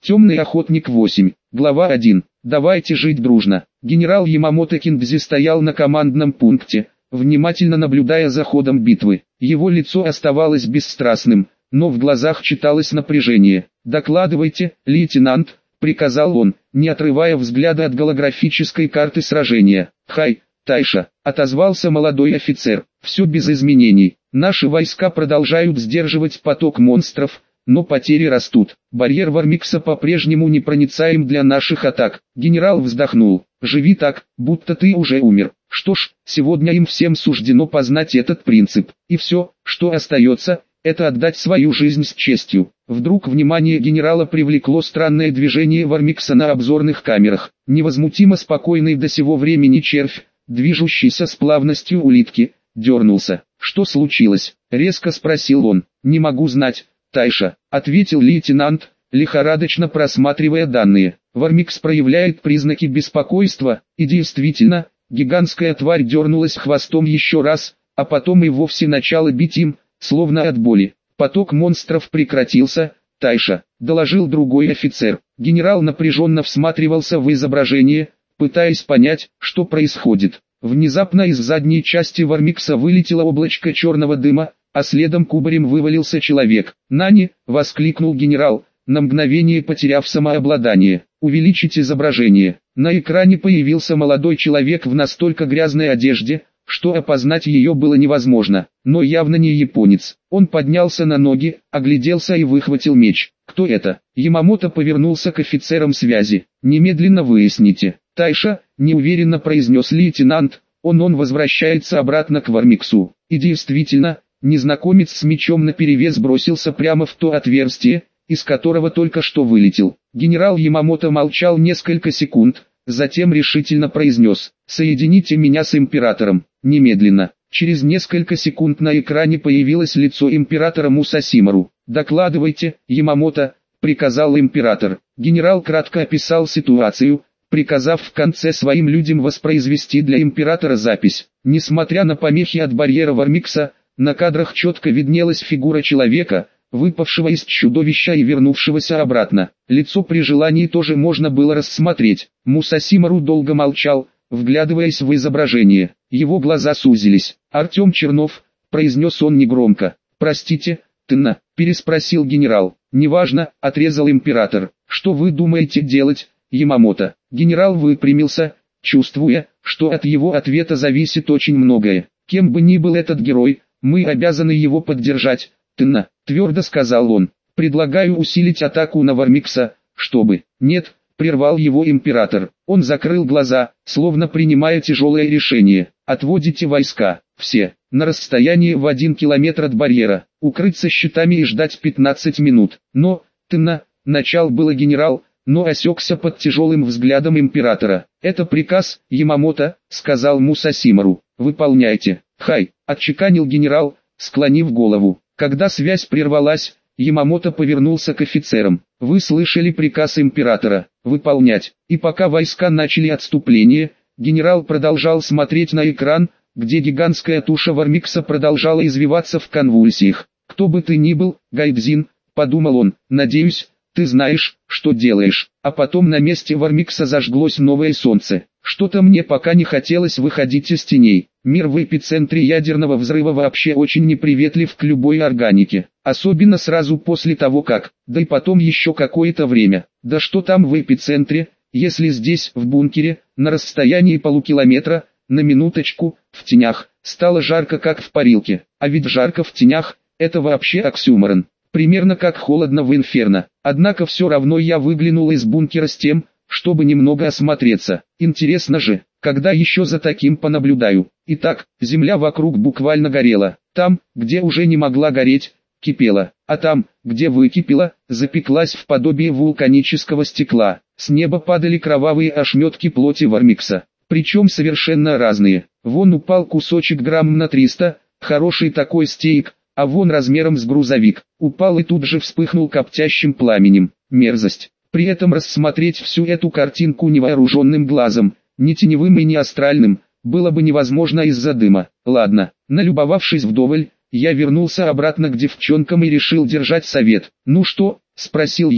Темный охотник 8. Глава 1. Давайте жить дружно. Генерал Ямамото Киндзи стоял на командном пункте, внимательно наблюдая за ходом битвы. Его лицо оставалось бесстрастным, но в глазах читалось напряжение. «Докладывайте, лейтенант», — приказал он, не отрывая взгляда от голографической карты сражения. «Хай, Тайша», — отозвался молодой офицер, — «все без изменений. Наши войска продолжают сдерживать поток монстров, но потери растут. Барьер Вармикса по-прежнему непроницаем для наших атак». Генерал вздохнул. «Живи так, будто ты уже умер. Что ж, сегодня им всем суждено познать этот принцип. И все, что остается, это отдать свою жизнь с честью». Вдруг внимание генерала привлекло странное движение Вармикса на обзорных камерах. Невозмутимо спокойный до сего времени червь, движущийся с плавностью улитки, дернулся. «Что случилось?» — резко спросил он. «Не могу знать, Тайша», — ответил лейтенант, лихорадочно просматривая данные. «Вармикс проявляет признаки беспокойства», и действительно, гигантская тварь дернулась хвостом еще раз, а потом и вовсе начала бить им, словно от боли. «Поток монстров прекратился, Тайша», — доложил другой офицер. Генерал напряженно всматривался в изображение, пытаясь понять, что происходит. Внезапно из задней части Вармикса вылетело облачко черного дыма, а следом кубарем вывалился человек. «Нани!» — воскликнул генерал, на мгновение потеряв самообладание. «Увеличить изображение». На экране появился молодой человек в настолько грязной одежде, что опознать ее было невозможно, но явно не японец. Он поднялся на ноги, огляделся и выхватил меч. «Кто это?» Ямамото повернулся к офицерам связи. «Немедленно выясните». «Тайша», — неуверенно произнес лейтенант, он возвращается обратно к Вармиксу. И действительно, незнакомец с мечом наперевес бросился прямо в то отверстие, из которого только что вылетел. Генерал Ямамото молчал несколько секунд, затем решительно произнес: «Соедините меня с императором, немедленно». Через несколько секунд на экране появилось лицо императора Мусасимару. «Докладывайте, Ямамото», — приказал император. Генерал кратко описал ситуацию, приказав в конце своим людям воспроизвести для императора запись. Несмотря на помехи от барьера Вармикса, на кадрах четко виднелась фигура человека, выпавшего из чудовища и вернувшегося обратно. Лицо при желании тоже можно было рассмотреть. Мусасимару долго молчал, вглядываясь в изображение. Его глаза сузились. «Артем Чернов», — произнес он негромко. «Простите, Тына», — переспросил генерал. «Неважно», — отрезал император. «Что вы думаете делать, Ямамото?» Генерал выпрямился, чувствуя, что от его ответа зависит очень многое. «Кем бы ни был этот герой, мы обязаны его поддержать, Тына», — твердо сказал он. «Предлагаю усилить атаку на Вармикса, чтобы...» «Нет», — прервал его император. Он закрыл глаза, словно принимая тяжелое решение. «Отводите войска, все, на расстояние в 1 километр от барьера, укрыться щитами и ждать 15 минут. Но, Тына», — начал было генерал, но осекся под тяжелым взглядом императора. «Это приказ, Ямамото», — сказал Мусасимару. «Выполняйте». «Хай», — отчеканил генерал, склонив голову. Когда связь прервалась, Ямамото повернулся к офицерам. «Вы слышали приказ императора. Выполнять». И пока войска начали отступление, генерал продолжал смотреть на экран, где гигантская туша Вармикса продолжала извиваться в конвульсиях. «Кто бы ты ни был, Гайдзин», — подумал он, — «надеюсь, ты знаешь, что делаешь». А потом на месте Вармикса зажглось новое солнце. Что-то мне пока не хотелось выходить из теней. Мир в эпицентре ядерного взрыва вообще очень неприветлив к любой органике. Особенно сразу после того как, да и потом еще какое-то время. Да что там в эпицентре, если здесь, в бункере, на расстоянии полукилометра, на минуточку, в тенях, стало жарко как в парилке. А ведь жарко в тенях, это вообще оксюморон. Примерно как холодно в инферно. Однако все равно я выглянул из бункера с тем, чтобы немного осмотреться. Интересно же, когда еще за таким понаблюдаю. Итак, земля вокруг буквально горела. Там, где уже не могла гореть, кипела. А там, где выкипела, запеклась в подобие вулканического стекла. С неба падали кровавые ошметки плоти Вармикса. Причем совершенно разные. Вон упал кусочек грамм на 300, хороший такой стейк, а вон размером с грузовик. Упал и тут же вспыхнул коптящим пламенем. Мерзость. При этом рассмотреть всю эту картинку невооруженным глазом, ни теневым и ни астральным, было бы невозможно из-за дыма. Ладно, налюбовавшись вдоволь, я вернулся обратно к девчонкам и решил держать совет. «Ну что?» – спросил я.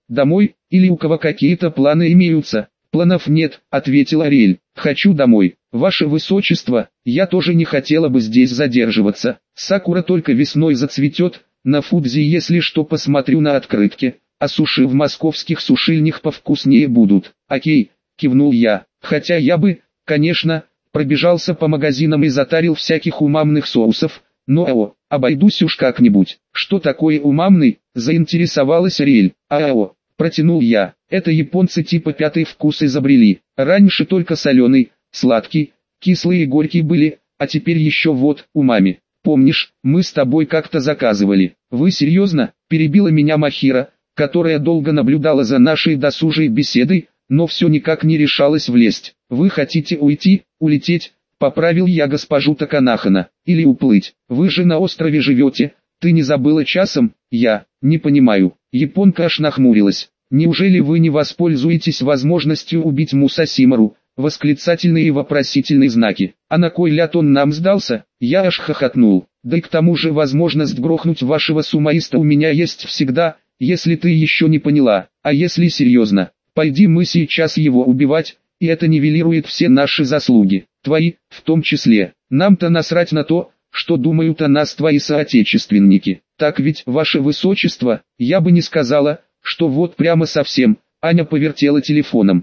Домой, или у кого какие-то планы имеются? Планов нет, ответил Ариэль. Хочу домой. Ваше Высочество, я тоже не хотела бы здесь задерживаться. Сакура только весной зацветет. На Фудзи, если что, посмотрю на открытке. А суши в московских сушильнях повкуснее будут. Окей, кивнул я. Хотя я бы, конечно, пробежался по магазинам и затарил всяких умамных соусов. Но обойдусь уж как-нибудь. Что такое умамный? Заинтересовалась Ариэль. Протянул я. Это японцы типа пятый вкус изобрели. Раньше только соленый, сладкий, кислый и горький были, а теперь еще вот, умами. Помнишь, мы с тобой как-то заказывали. Вы серьезно? Перебила меня Махира, которая долго наблюдала за нашей досужей беседой, но все никак не решалась влезть. Вы хотите уйти, улететь? Поправил я госпожу Таканахана. Или уплыть? Вы же на острове живете. Ты не забыла часом? Я не понимаю. Японка аж нахмурилась. Неужели вы не воспользуетесь возможностью убить Мусасимару? Восклицательные и вопросительные знаки. А на кой ляд он нам сдался? Я аж хохотнул. Да и к тому же возможность грохнуть вашего сумаиста у меня есть всегда, если ты еще не поняла. А если серьезно, пойди мы сейчас его убивать, и это нивелирует все наши заслуги. Твои, в том числе. Нам-то насрать на то, что думают о нас твои соотечественники. Так ведь, ваше Высочество, я бы не сказала, что вот прямо совсем. Аня повертела телефоном.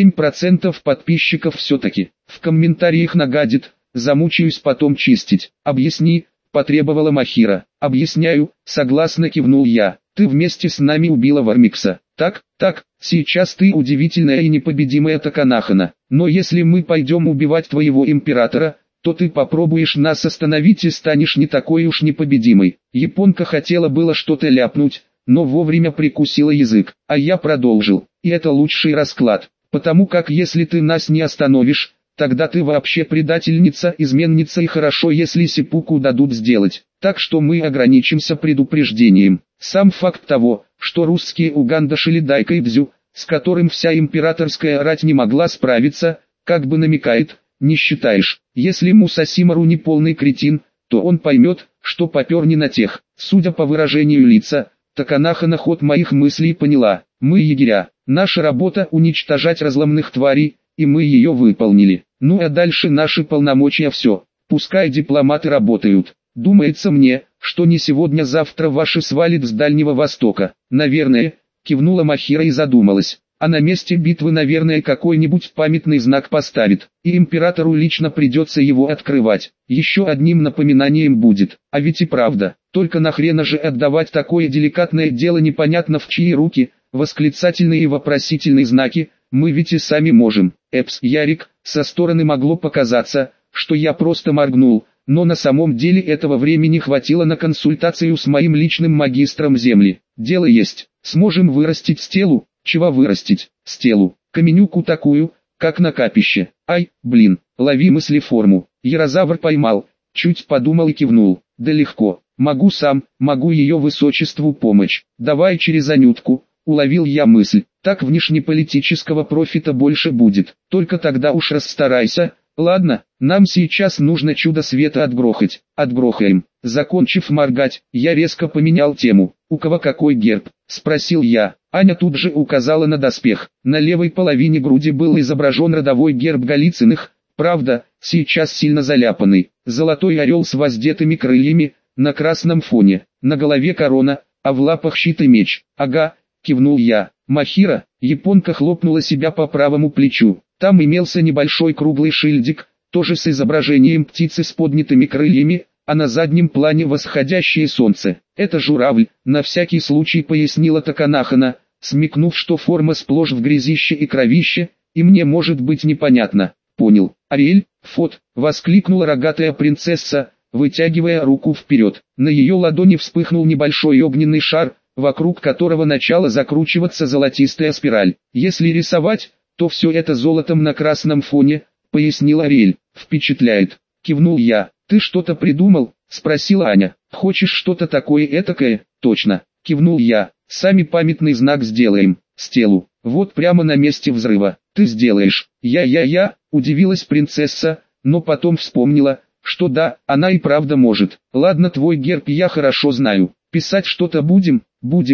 7% подписчиков все-таки. В комментариях нагадит, замучаюсь потом чистить. Объясни, потребовала Махира. Объясняю, согласно кивнул я. Ты вместе с нами убила Вармикса. Так, сейчас ты удивительная и непобедимая Таканахана. Но если мы пойдем убивать твоего императора, то ты попробуешь нас остановить и станешь не такой уж непобедимой. Японка хотела было что-то ляпнуть, но вовремя прикусила язык, а я продолжил. И это лучший расклад, потому как если ты нас не остановишь, тогда ты вообще предательница, изменница, и хорошо, если сеппуку дадут сделать. Так что мы ограничимся предупреждением. Сам факт того, что русские угандашили Дайкайдзю, с которым вся императорская рать не могла справиться, как бы намекает, не считаешь. Если Мусасимару не полный кретин, то он поймет, что попер не на тех. Судя по выражению лица, Таканахана ход моих мыслей поняла. Мы егеря, наша работа уничтожать разломных тварей, и мы ее выполнили. Ну а дальше наши полномочия все. Пускай дипломаты работают. Думается мне, что не сегодня-завтра ваши свалит с Дальнего Востока. Наверное, кивнула Махира и задумалась. А на месте битвы, наверное, какой-нибудь памятный знак поставит, и императору лично придется его открывать. Еще одним напоминанием будет. А ведь и правда, только нахрена же отдавать такое деликатное дело непонятно в чьи руки, восклицательные и вопросительные знаки, мы ведь и сами можем. Ярик, со стороны могло показаться, что я просто моргнул, но на самом деле этого времени хватило на консультацию с моим личным магистром земли. Дело есть, сможем вырастить стелу. Чего вырастить? Стелу, каменюку такую, как на капище. Ай, блин, лови мыслеформу. Ярозавр поймал, чуть подумал и кивнул. Да легко, могу сам, могу ее высочеству помочь. Давай через Анютку, уловил я мысль. Так внешнеполитического профита больше будет. Только тогда уж расстарайся. Ладно, нам сейчас нужно чудо света отгрохать. Отгрохаем. Закончив моргать, я резко поменял тему. У кого какой герб? Спросил я. Аня тут же указала на доспех. На левой половине груди был изображен родовой герб Голицыных, правда, сейчас сильно заляпанный. Золотой орел с воздетыми крыльями, на красном фоне. На голове корона, а в лапах щит и меч. Ага, кивнул я. Махира, японка хлопнула себя по правому плечу. Там имелся небольшой круглый шильдик, тоже с изображением птицы с поднятыми крыльями, а на заднем плане восходящее солнце. Это журавль, на всякий случай пояснила Таканахана, смекнув, что форма сплошь в грязище и кровище, и мне может быть непонятно. Понял. Ариэль, фот, воскликнула рогатая принцесса, вытягивая руку вперед. На ее ладони вспыхнул небольшой огненный шар, вокруг которого начала закручиваться золотистая спираль. Если рисовать, то все это золотом на красном фоне, пояснил Ариэль. Впечатляет. Кивнул я. Ты что-то придумал? Спросила Аня. Хочешь что-то такое этакое? Точно. Кивнул я. Сами памятный знак сделаем. Стелу. Вот прямо на месте взрыва. Ты сделаешь. Я, удивилась принцесса, но потом вспомнила, что да, она и правда может. Ладно, твой герб я хорошо знаю. Писать что-то будем,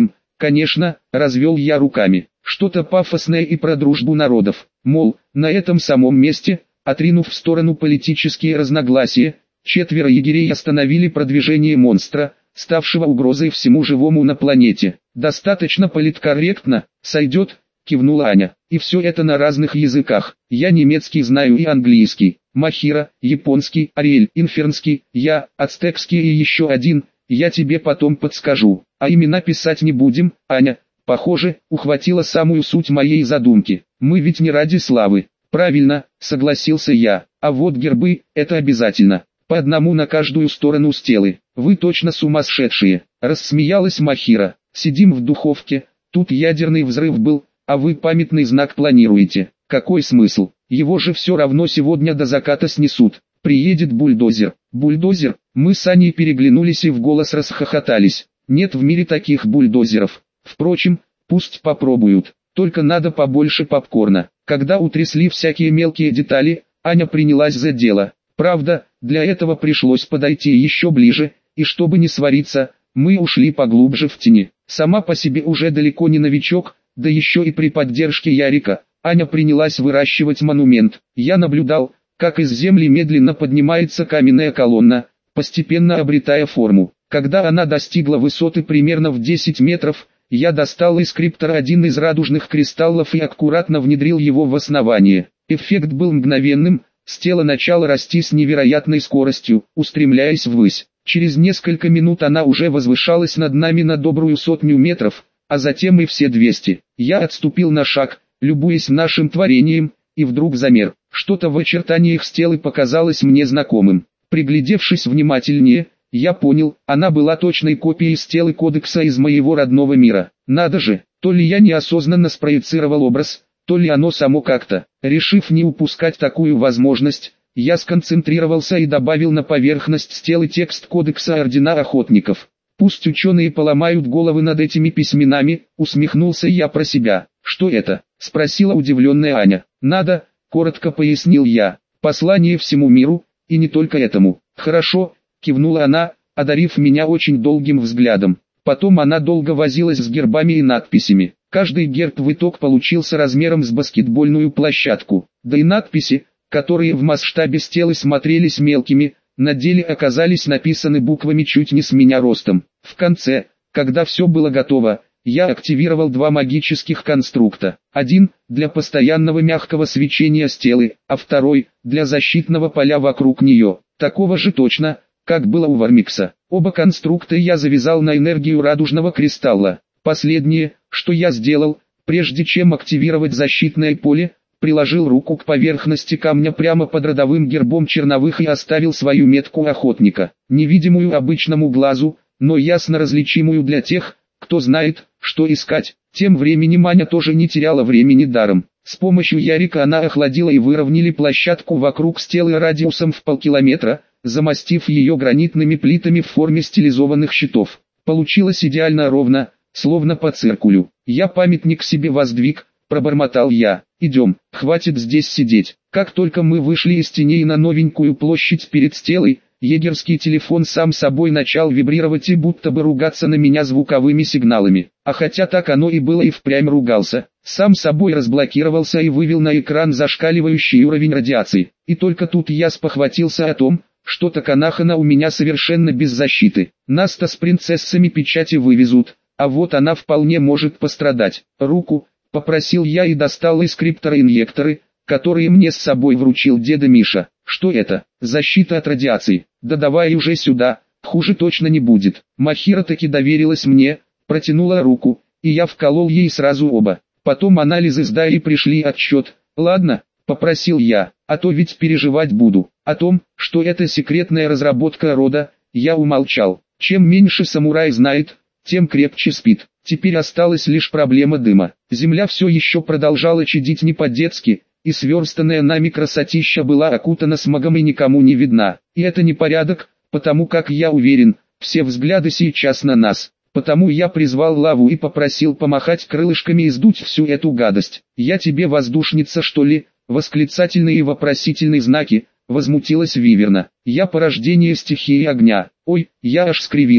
Конечно, развел я руками. Что-то пафосное и про дружбу народов. Мол, на этом самом месте, отринув в сторону политические разногласия, 4 егерей остановили продвижение монстра, ставшего угрозой всему живому на планете. «Достаточно политкорректно, сойдет», — кивнула Аня. «И все это на разных языках. Я немецкий знаю и английский, махира, японский, ариэль, инфернский, я, ацтекский и еще один, я тебе потом подскажу. А имена писать не будем, Аня». Похоже, ухватила самую суть моей задумки. Мы ведь не ради славы. Правильно, согласился я. А вот гербы, это обязательно. По одному на каждую сторону стелы. Вы точно сумасшедшие. Рассмеялась Махира. Сидим в духовке, тут ядерный взрыв был, а вы памятный знак планируете. Какой смысл? Его же все равно сегодня до заката снесут. Приедет бульдозер. Бульдозер? Мы с Аней переглянулись и в голос расхохотались. Нет в мире таких бульдозеров. Впрочем, пусть попробуют, только надо побольше попкорна. Когда утрясли всякие мелкие детали, Аня принялась за дело. Правда, для этого пришлось подойти еще ближе, и чтобы не свариться, мы ушли поглубже в тени. Сама по себе уже далеко не новичок, да еще и при поддержке Ярика, Аня принялась выращивать монумент. Я наблюдал, как из земли медленно поднимается каменная колонна, постепенно обретая форму. Когда она достигла высоты примерно в 10 метров, я достал из криптора один из радужных кристаллов и аккуратно внедрил его в основание. Эффект был мгновенным, с тела начало расти с невероятной скоростью, устремляясь ввысь. Через несколько минут она уже возвышалась над нами на добрую 100 метров, а затем и все 200. Я отступил на шаг, любуясь нашим творением, и вдруг замер. Что-то в очертаниях стелы показалось мне знакомым. Приглядевшись внимательнее, я понял, она была точной копией стелы кодекса из моего родного мира. Надо же, то ли я неосознанно спроецировал образ, то ли оно само как-то. Решив не упускать такую возможность, я сконцентрировался и добавил на поверхность стелы текст кодекса ордена охотников. Пусть ученые поломают головы над этими письменами, усмехнулся я про себя. Что это? Спросила удивленная Аня. Надо, коротко пояснил я. Послание всему миру, и не только этому. Хорошо, кивнула она, одарив меня очень долгим взглядом. Потом она долго возилась с гербами и надписями. Каждый герб в итог получился размером с баскетбольную площадку. Да и надписи, которые в масштабе стелы смотрелись мелкими, на деле оказались написаны буквами чуть не с меня ростом. В конце, когда все было готово, я активировал 2 магических конструкта. Один – для постоянного мягкого свечения стелы, а второй – для защитного поля вокруг нее. Такого же точно, как было у Вармикса. Оба конструкта я завязал на энергию радужного кристалла. Последнее, что я сделал, прежде чем активировать защитное поле, приложил руку к поверхности камня прямо под родовым гербом черновых и оставил свою метку охотника. Невидимую обычному глазу, но ясно различимую для тех, кто знает, что искать. Тем временем Аня тоже не теряла времени даром. С помощью Ярика она охладила и выровняли площадку вокруг стелы радиусом в полкилометра, замостив ее гранитными плитами в форме стилизованных щитов. Получилось идеально ровно, словно по циркулю. Я памятник себе воздвиг, пробормотал я. Идем, хватит здесь сидеть. Как только мы вышли из теней на новенькую площадь перед стелой, егерский телефон сам собой начал вибрировать и будто бы ругаться на меня звуковыми сигналами. А хотя так оно и было, и впрямь ругался. Сам собой разблокировался и вывел на экран зашкаливающий уровень радиации. И только тут я спохватился о том, что Таканахана у меня совершенно без защиты. Нас-то с принцессами печати вывезут, а вот она вполне может пострадать. Руку, попросил я и достал из криптора инъекторы, которые мне с собой вручил деда Миша. Что это? Защита от радиации. Да давай уже сюда, хуже точно не будет. Махира таки доверилась мне, протянула руку, и я вколол ей сразу оба. Потом анализы сдали и пришли отчет. Ладно, попросил я, а то ведь переживать буду. О том, что это секретная разработка рода, я умолчал. Чем меньше самурай знает, тем крепче спит. Теперь осталась лишь проблема дыма. Земля все еще продолжала чадить не по-детски, и сверстанная нами красотища была окутана смогом и никому не видна. И это не порядок, потому как я уверен, все взгляды сейчас на нас. Потому я призвал лаву и попросил помахать крылышками и сдуть всю эту гадость. «Я тебе воздушница, что ли?» Восклицательные и вопросительные знаки, возмутилась Виверна. «Я порождение стихии огня». Ой, я аж скривился.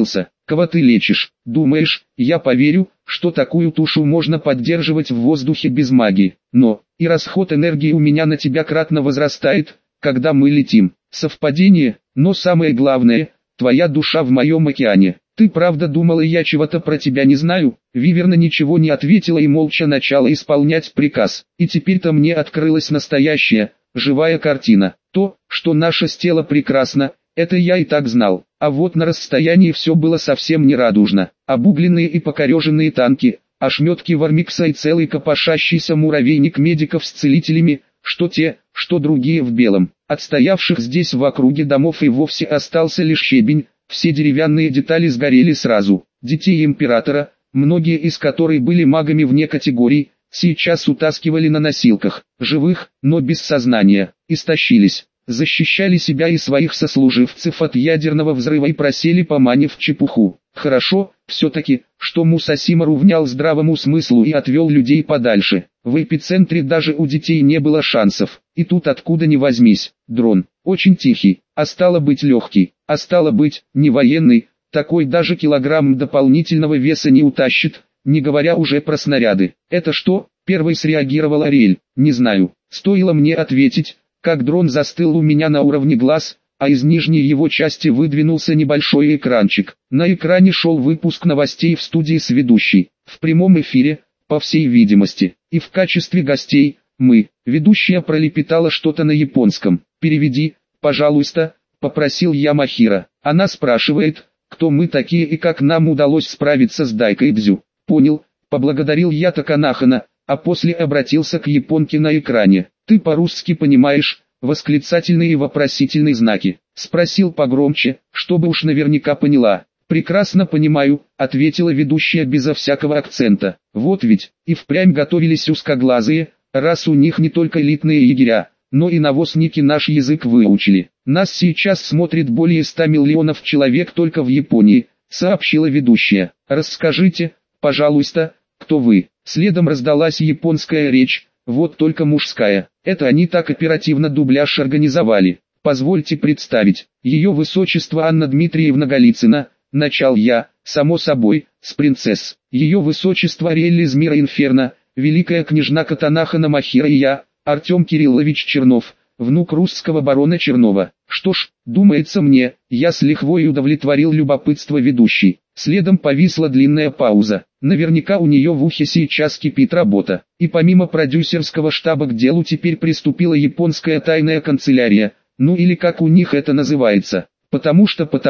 Кого ты лечишь? Думаешь, я поверю, что такую тушу можно поддерживать в воздухе без магии? Но, и расход энергии у меня на тебя кратно возрастает, когда мы летим. Совпадение, но самое главное, твоя душа в моем океане. Ты правда думала, я чего-то про тебя не знаю? Виверна ничего не ответила и молча начала исполнять приказ. И теперь-то мне открылась настоящая, живая картина. То, что наше тело прекрасно, это я и так знал. А вот на расстоянии все было совсем не радужно. Обугленные и покореженные танки, ошметки вармикса и целый копошащийся муравейник медиков с целителями, что те, что другие в белом. Отстоявших здесь в округе домов и вовсе остался лишь щебень, все деревянные детали сгорели сразу. Детей императора, многие из которых были магами вне категорий, сейчас утаскивали на носилках, живых, но без сознания, истощились. Защищали себя и своих сослуживцев от ядерного взрыва и просели по мане в чепуху. Хорошо, все-таки, что Мусасимару внял здравому смыслу и отвел людей подальше. В эпицентре даже у детей не было шансов. И тут откуда ни возьмись, дрон, очень тихий, а стало быть легкий, а стало быть, не военный, такой даже килограмм дополнительного веса не утащит, не говоря уже про снаряды. Это что? Первой среагировал Ариэль. Не знаю, стоило мне ответить, как дрон застыл у меня на уровне глаз, а из нижней его части выдвинулся небольшой экранчик. На экране шел выпуск новостей в студии с ведущей, в прямом эфире, по всей видимости, и в качестве гостей, мы. Ведущая пролепетала что-то на японском. «Переведи, пожалуйста», — попросил я Махира. Она спрашивает, кто мы такие и как нам удалось справиться с Дайкой Дзю. Понял, поблагодарил я Таканахана, а после обратился к японке на экране. «Ты по-русски понимаешь?» Восклицательные и вопросительные знаки. Спросил погромче, чтобы уж наверняка поняла. «Прекрасно понимаю», — ответила ведущая безо всякого акцента. Вот ведь, и впрямь готовились узкоглазые, раз у них не только элитные егеря, но и навозники наш язык выучили. «Нас сейчас смотрит более 100 миллионов человек только в Японии», — сообщила ведущая. «Расскажите, пожалуйста, кто вы?» Следом раздалась японская речь, вот только мужская. Это они так оперативно дубляж организовали. Позвольте представить, ее высочество Анна Дмитриевна Голицына, начал я, само собой, с принцесс. Ее высочество Ариэль из мира Инферно, великая княжна Катанахана Махира и я, Артем Кириллович Чернов, внук русского барона Чернова. Что ж, думается мне, я с лихвой удовлетворил любопытство ведущей. Следом повисла длинная пауза. Наверняка у нее в ухе сейчас кипит работа. И помимо продюсерского штаба к делу теперь приступила японская тайная канцелярия, ну или как у них это называется. Потому,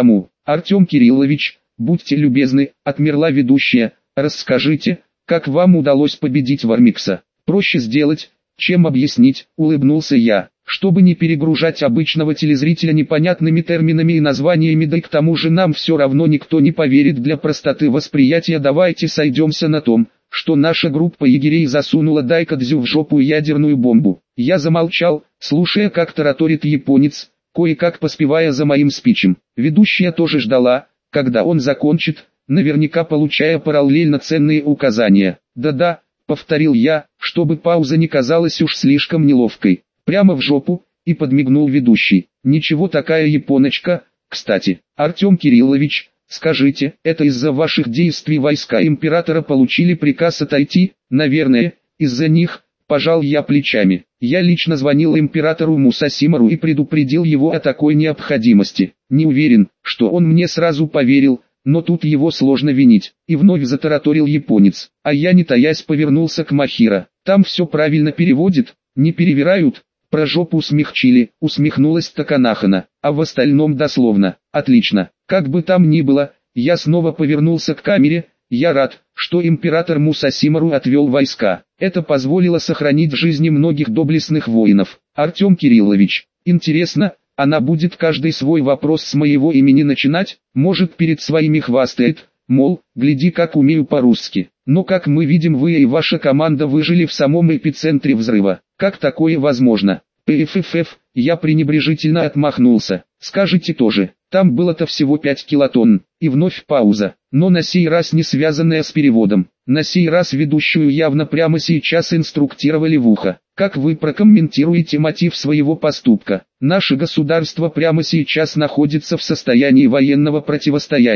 Артем Кириллович, будьте любезны, отмерла ведущая, расскажите, как вам удалось победить Вармикса. Проще сделать, чем объяснить, улыбнулся я. Чтобы не перегружать обычного телезрителя непонятными терминами и названиями, да и к тому же нам все равно никто не поверит, для простоты восприятия давайте сойдемся на том, что наша группа егерей засунула Дайкадзю в жопу ядерную бомбу. Я замолчал, слушая, как тараторит японец, кое-как поспевая за моим спичем. Ведущая тоже ждала, когда он закончит, наверняка получая параллельно ценные указания. «Да-да», — повторил я, чтобы пауза не казалась уж слишком неловкой. «Прямо в жопу», и подмигнул ведущий. «Ничего, такая японочка, кстати. Артем Кириллович, скажите, это из-за ваших действий войска императора получили приказ отойти?» «Наверное, из-за них», — пожал я плечами. «Я лично звонил императору Мусасимару и предупредил его о такой необходимости. Не уверен, что он мне сразу поверил, но тут его сложно винить». И вновь затараторил японец. А я, не таясь, повернулся к Махира. «Там все правильно переводит, не перевирают?» «Про жопу смягчили», усмехнулась Таканахана, «а в остальном дословно». «Отлично, как бы там ни было», я снова повернулся к камере, «я рад, что император Мусасимару отвел войска. Это позволило сохранить жизни многих доблестных воинов. Артем Кириллович, интересно, она будет каждый свой вопрос с моего имени начинать, может перед своими хвастает, мол, гляди как умею по-русски. Но как мы видим, вы и ваша команда выжили в самом эпицентре взрыва. Как такое возможно?» «ПФФ», я пренебрежительно отмахнулся. «Скажите тоже, там было-то всего 5 килотонн». И вновь пауза, но на сей раз не связанная с переводом. На сей раз ведущую явно прямо сейчас инструктировали в ухо. «Как вы прокомментируете мотив своего поступка? Наше государство прямо сейчас находится в состоянии военного противостояния.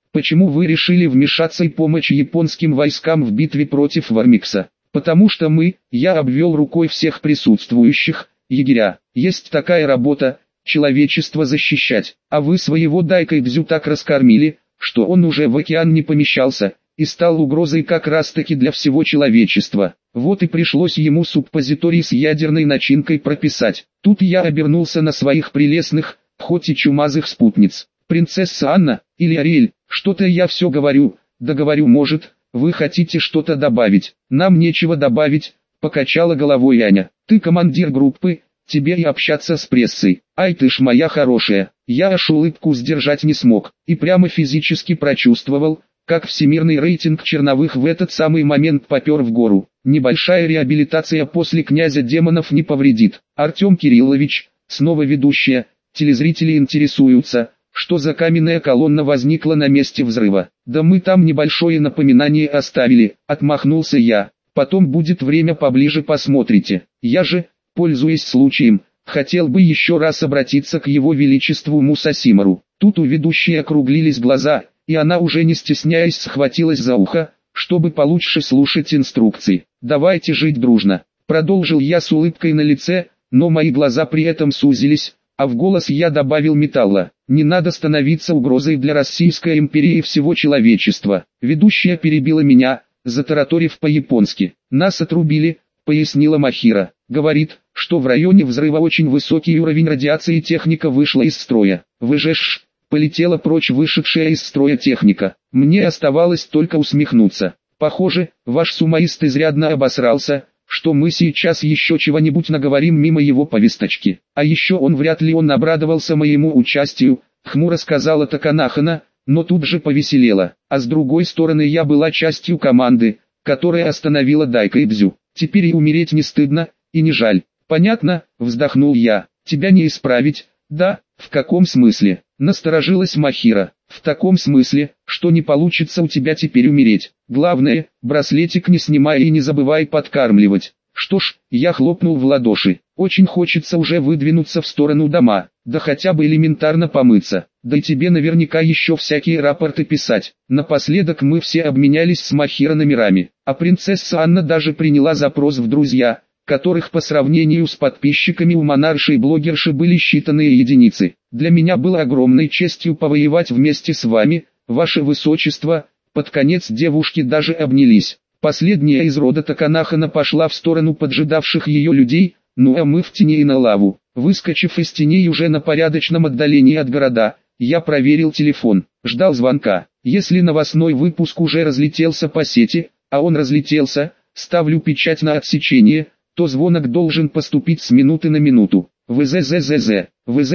Почему вы решили вмешаться и помочь японским войскам в битве против Вармикса? Потому что я обвел рукой всех присутствующих, егеря, есть такая работа, человечество защищать, а вы своего Дайкайдзю так раскормили, что он уже в океан не помещался, и стал угрозой как раз таки для всего человечества. Вот и пришлось ему суппозиторий с ядерной начинкой прописать. Тут я обернулся на своих прелестных, хоть и чумазых спутниц. Принцесса Анна, или Ариэль, что-то я все говорю, да говорю, может, вы хотите что-то добавить? Нам нечего добавить, покачала головой Аня. Ты командир группы, тебе и общаться с прессой. Ай ты ж моя хорошая, я аж улыбку сдержать не смог, и прямо физически прочувствовал, как всемирный рейтинг черновых в этот самый момент попер в гору. Небольшая реабилитация после князя демонов не повредит. Артем Кириллович, снова ведущая, телезрители интересуются, что за каменная колонна возникла на месте взрыва. Да мы там небольшое напоминание оставили, отмахнулся я. Потом будет время, поближе посмотрите. Я же, пользуясь случаем, хотел бы еще раз обратиться к его величеству Мусасимару. Тут у ведущей округлились глаза, и она уже не стесняясь схватилась за ухо, чтобы получше слушать инструкции. «Давайте жить дружно», — продолжил я с улыбкой на лице, но мои глаза при этом сузились, а в голос я добавил металла. «Не надо становиться угрозой для Российской империи и всего человечества». Ведущая перебила меня, затараторив по-японски. «Нас отрубили», — пояснила Махира. «Говорит, что в районе взрыва очень высокий уровень радиации, техника вышла из строя. Выжжешь». Полетела прочь вышедшая из строя техника. Мне оставалось только усмехнуться. Похоже, ваш сумоист изрядно обосрался, что мы сейчас еще чего-нибудь наговорим мимо его повесточки. А еще вряд ли он обрадовался моему участию, хмуро сказала Таканахана, но тут же повеселела. А с другой стороны, я была частью команды, которая остановила Дайкайдзю. Теперь и умереть не стыдно, и не жаль. Понятно, вздохнул я. Тебя не исправить. Да, в каком смысле? Насторожилась Махира. В таком смысле, что не получится у тебя теперь умереть. Главное, браслетик не снимай и не забывай подкармливать. Что ж, я хлопнул в ладоши. Очень хочется уже выдвинуться в сторону дома, да хотя бы элементарно помыться. Да и тебе наверняка еще всякие рапорты писать. Напоследок мы все обменялись с Махира номерами, а принцесса Анна даже приняла запрос в друзья, которых по сравнению с подписчиками у монарши и блогерши были считанные единицы. Для меня было огромной честью повоевать вместе с вами, ваше высочество. Под конец девушки даже обнялись. Последняя из рода Таканахана пошла в сторону поджидавших ее людей, ну а мы в тени и на лаву. Выскочив из теней уже на порядочном отдалении от города, я проверил телефон, ждал звонка. Если новостной выпуск уже разлетелся по сети, а он разлетелся, ставлю печать на отсечение, то звонок должен поступить с минуты на минуту. ВЗЗЗЗ,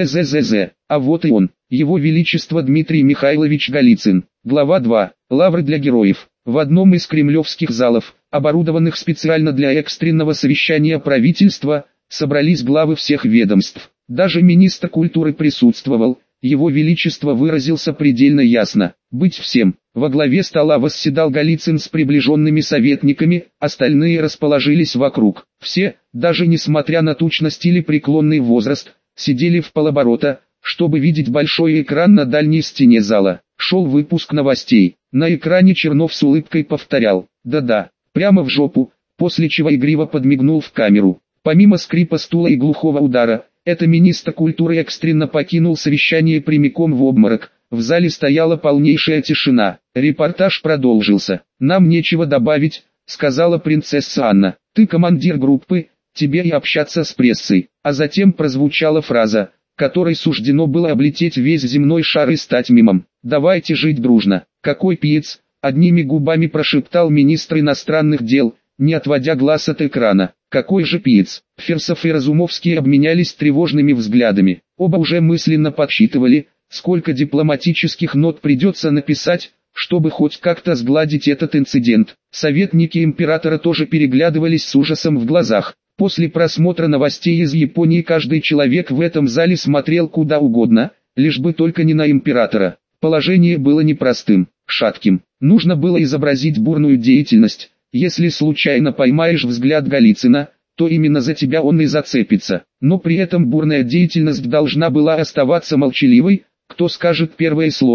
а вот и он, его величество Дмитрий Михайлович Голицын. Глава 2. Лавры для героев. В одном из кремлевских залов, оборудованных специально для экстренного совещания правительства, собрались главы всех ведомств. Даже министр культуры присутствовал. Его величество выразился предельно ясно: быть всем. Во главе стола восседал Голицын с приближенными советниками, остальные расположились вокруг. Все, даже несмотря на тучность или преклонный возраст, сидели в полоборота, чтобы видеть большой экран на дальней стене зала. Шел выпуск новостей. На экране Чернов с улыбкой повторял: «Да-да, прямо в жопу», после чего игриво подмигнул в камеру. Помимо скрипа стула и глухого удара, это министр культуры экстренно покинул совещание прямиком в обморок. В зале стояла полнейшая тишина. Репортаж продолжился. «Нам нечего добавить», — сказала принцесса Анна. «Ты командир группы, тебе и общаться с прессой». А затем прозвучала фраза, которой суждено было облететь весь земной шар и стать мемом. «Давайте жить дружно». «Какой пиец», — одними губами прошептал министр иностранных дел, не отводя глаз от экрана. «Какой же пиец». Фирсов и Разумовский обменялись тревожными взглядами. Оба уже мысленно подсчитывали, сколько дипломатических нот придется написать, чтобы хоть как-то сгладить этот инцидент. Советники императора тоже переглядывались с ужасом в глазах. После просмотра новостей из Японии каждый человек в этом зале смотрел куда угодно, лишь бы только не на императора. Положение было непростым, шатким. Нужно было изобразить бурную деятельность. Если случайно поймаешь взгляд Голицына, то именно за тебя он и зацепится. Но при этом бурная деятельность должна была оставаться молчаливой. Кто скажет первое слово,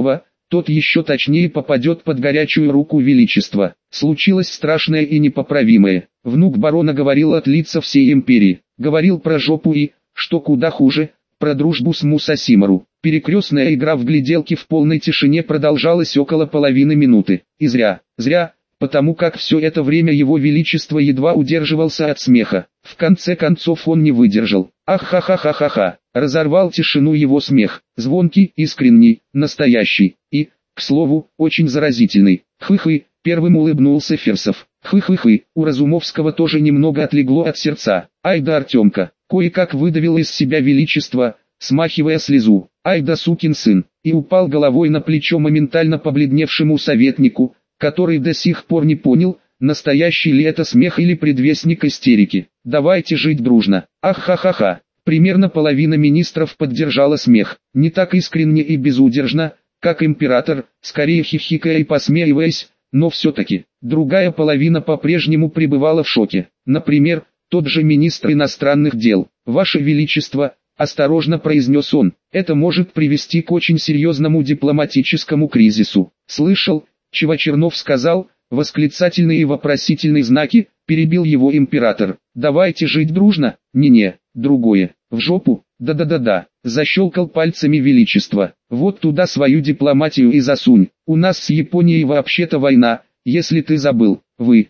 тот еще точнее попадет под горячую руку величества. Случилось страшное и непоправимое. Внук барона говорил от лица всей империи. Говорил про жопу и, что куда хуже, про дружбу с Мусасимару. Перекрестная игра в гляделки в полной тишине продолжалась около половины минуты. И зря, потому как все это время его величество едва удерживался от смеха. В конце концов он не выдержал. Ах-ха-ха-ха-ха-ха. Разорвал тишину его смех. Звонкий, искренний, настоящий. И, к слову, очень заразительный. Хы-хы, первым улыбнулся Ферсов. Хы-хы-хы, у Разумовского тоже немного отлегло от сердца. Ай да Артемка, кое-как выдавил из себя величество, смахивая слезу. Ай да сукин сын. И упал головой на плечо моментально побледневшему советнику, который до сих пор не понял, настоящий ли это смех или предвестник истерики. Давайте жить дружно. Ах-ха-ха-ха. Примерно половина министров поддержала смех. Не так искренне и безудержно, как император, скорее хихикая и посмеиваясь, но все-таки. Другая половина по-прежнему пребывала в шоке. Например, тот же министр иностранных дел. «Ваше Величество», — осторожно произнес он, — «это может привести к очень серьезному дипломатическому кризису». «Слышал, чего Чернов сказал?» Восклицательные и вопросительные знаки, перебил его император. «Давайте жить дружно?» «Не-не, другое. В жопу?» «Да-да-да-да», защелкал пальцами величество. «Вот туда свою дипломатию и засунь. У нас с Японией вообще-то война, если ты забыл. Вы,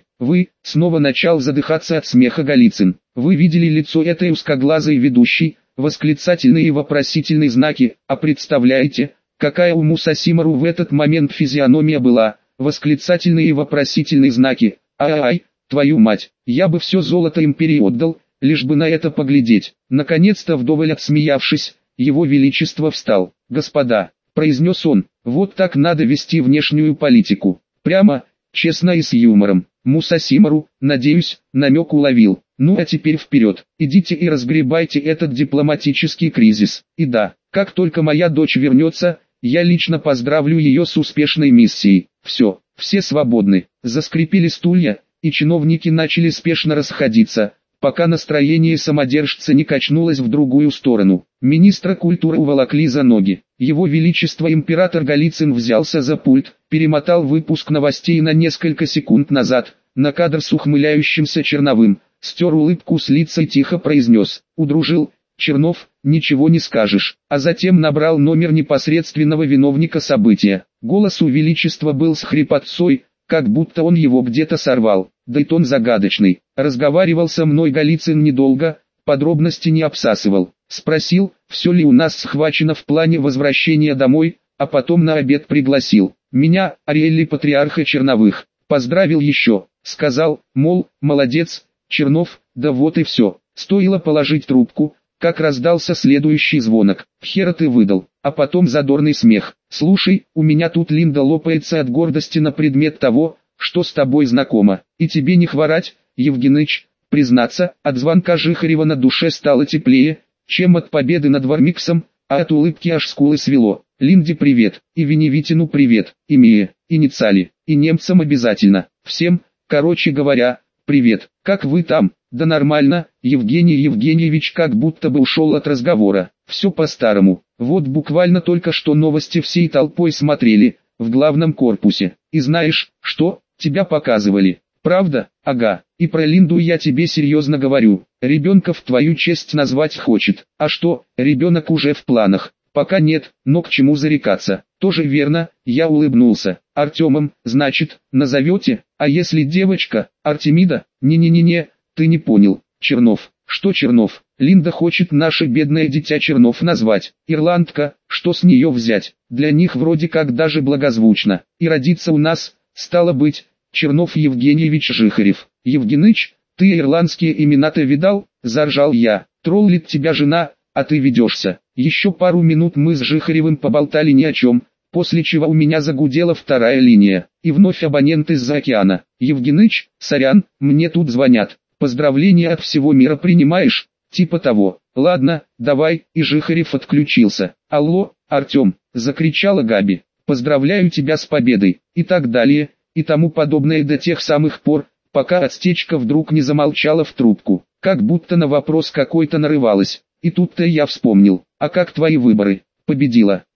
снова начал задыхаться от смеха Голицын. Вы видели лицо этой узкоглазой ведущей?» Восклицательные и вопросительные знаки. «А представляете, какая у Мусасимару в этот момент физиономия была?» Восклицательные и вопросительные знаки. «Ай-ай, твою мать, я бы все золото империи отдал, лишь бы на это поглядеть». Наконец-то, вдоволь отсмеявшись, его величество встал. «Господа», — произнес он, — «вот так надо вести внешнюю политику. Прямо, честно и с юмором. Мусасимару, надеюсь, намек уловил. Ну а теперь вперед, идите и разгребайте этот дипломатический кризис. И да, как только моя дочь вернется, я лично поздравлю ее с успешной миссией. Все свободны». Заскрипели стулья, и чиновники начали спешно расходиться, пока настроение самодержца не качнулось в другую сторону. Министра культуры уволокли за ноги. Его Величество император Голицын взялся за пульт, перемотал выпуск новостей на несколько секунд назад, на кадр с ухмыляющимся Черновым, стер улыбку с лица и тихо произнес: «Удружил, Чернов, ничего не скажешь», а затем набрал номер непосредственного виновника события. Голос у Величества был с хрипотцой, как будто он его где-то сорвал, да и тон загадочный. Разговаривал со мной Голицын недолго, подробности не обсасывал. Спросил, все ли у нас схвачено в плане возвращения домой, а потом на обед пригласил. Меня, Ариэлли Патриарха Черновых, поздравил еще, сказал, мол, молодец, Чернов, да вот и все. Стоило положить трубку, как раздался следующий звонок. «Хера ты выдал», а потом задорный смех. «Слушай, у меня тут Линда лопается от гордости на предмет того, что с тобой знакома. И тебе не хворать, Евгеныч». Признаться, от звонка Жихарева на душе стало теплее, чем от победы над Вармиксом, а от улыбки аж скулы свело. «Линде привет, и Веневитину привет, и Мие, и Ницали, и немцам обязательно. Всем, короче говоря, привет. Как вы там?» «Да нормально, Евгений Евгеньевич как будто бы ушел от разговора. Все по-старому. Вот буквально только что новости всей толпой смотрели, в главном корпусе. И знаешь, что, тебя показывали. Правда? Ага. И про Линду я тебе серьезно говорю. Ребенка в твою честь назвать хочет. А что, ребенок уже в планах? Пока нет, но к чему зарекаться?» «Тоже верно», я улыбнулся. «Артемом, значит, назовете? А если девочка, Артемида?» «Не-не-не-не. Ты не понял, Чернов». «Что Чернов?» «Линда хочет наше бедное дитя Чернов назвать. Ирландка, что с нее взять? Для них вроде как даже благозвучно. И родится у нас, стало быть, Чернов Евгеньевич Жихарев». «Евгеныч, ты ирландские имена-то видал?» – заржал я. «Троллит тебя жена, а ты ведешься». Еще пару минут мы с Жихаревым поболтали ни о чем, после чего у меня загудела вторая линия. И вновь абонент из-за океана. «Евгеныч, сорян, мне тут звонят. Поздравления от всего мира принимаешь?» «Типа того». «Ладно, давай», и Жихарев отключился. «Алло, Артем», закричала Габи, «поздравляю тебя с победой», и так далее, и тому подобное до тех самых пор, пока отстечка вдруг не замолчала в трубку, как будто на вопрос какой-то нарывалась. И тут-то я вспомнил: «А как твои выборы?» «Победила».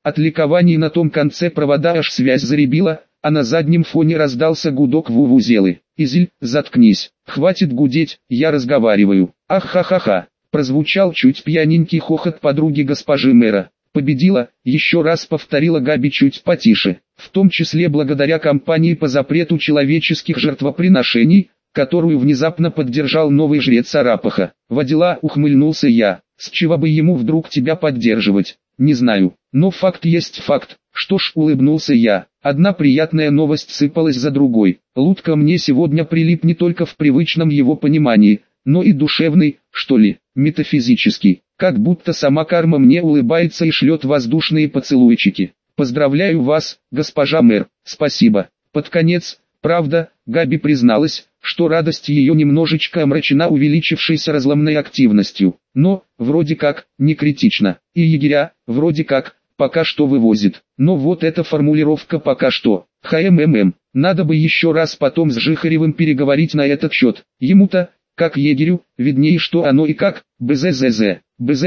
От ликования на том конце провода аж связь заребила, а на заднем фоне раздался гудок вувузелы. «Изиль, заткнись, хватит гудеть, я разговариваю». «Ах-ха-ха-ха», прозвучал чуть пьяненький хохот подруги госпожи мэра. «Победила», еще раз повторила Габи чуть потише, в том числе благодаря кампании по запрету человеческих жертвоприношений, которую внезапно поддержал новый жрец Арапаха. «Водила», ухмыльнулся я, «с чего бы ему вдруг тебя поддерживать?» «Не знаю, но факт есть факт». «Что ж», улыбнулся я, одна приятная новость сыпалась за другой. Лутка мне сегодня прилип не только в привычном его понимании, но и душевный, что ли, метафизический. Как будто сама карма мне улыбается и шлет воздушные поцелуйчики. «Поздравляю вас, госпожа мэр». «Спасибо». Под конец, правда, Габи призналась, что радость ее немножечко омрачена увеличившейся разломной активностью. Но, вроде как, не критично. И егеря, вроде как, пока что вывозит. Но вот эта формулировка «пока что». Надо бы еще раз потом с Жихаревым переговорить на этот счет. Ему-то, как егерю, виднее что оно и как. БЗЗЗ.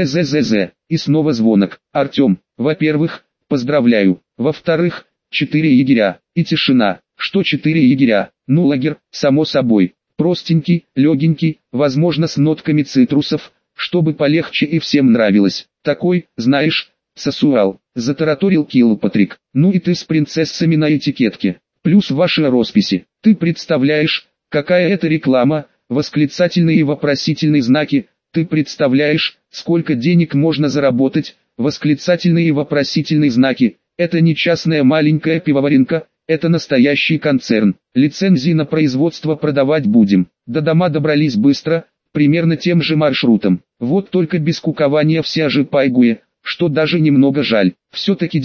И снова звонок. «Артем, во-первых, поздравляю. Во-вторых, 4 егеря». И тишина. «Что 4 егеря?» «Ну, лагерь, само собой. Простенький, легенький, возможно с нотками цитрусов, чтобы полегче и всем нравилось. Такой, знаешь, сосуал», затараторил Килпатрик. «Ну и ты с принцессами на этикетке. Плюс ваши росписи. Ты представляешь, какая это реклама, восклицательные и вопросительные знаки. Ты представляешь, сколько денег можно заработать, восклицательные и вопросительные знаки. Это не частная маленькая пивоваренка, это настоящий концерн. Лицензии на производство продавать будем». До дома добрались быстро, примерно тем же маршрутом. Вот только без кукования вся же Пайгуе, что даже немного жаль. Все-таки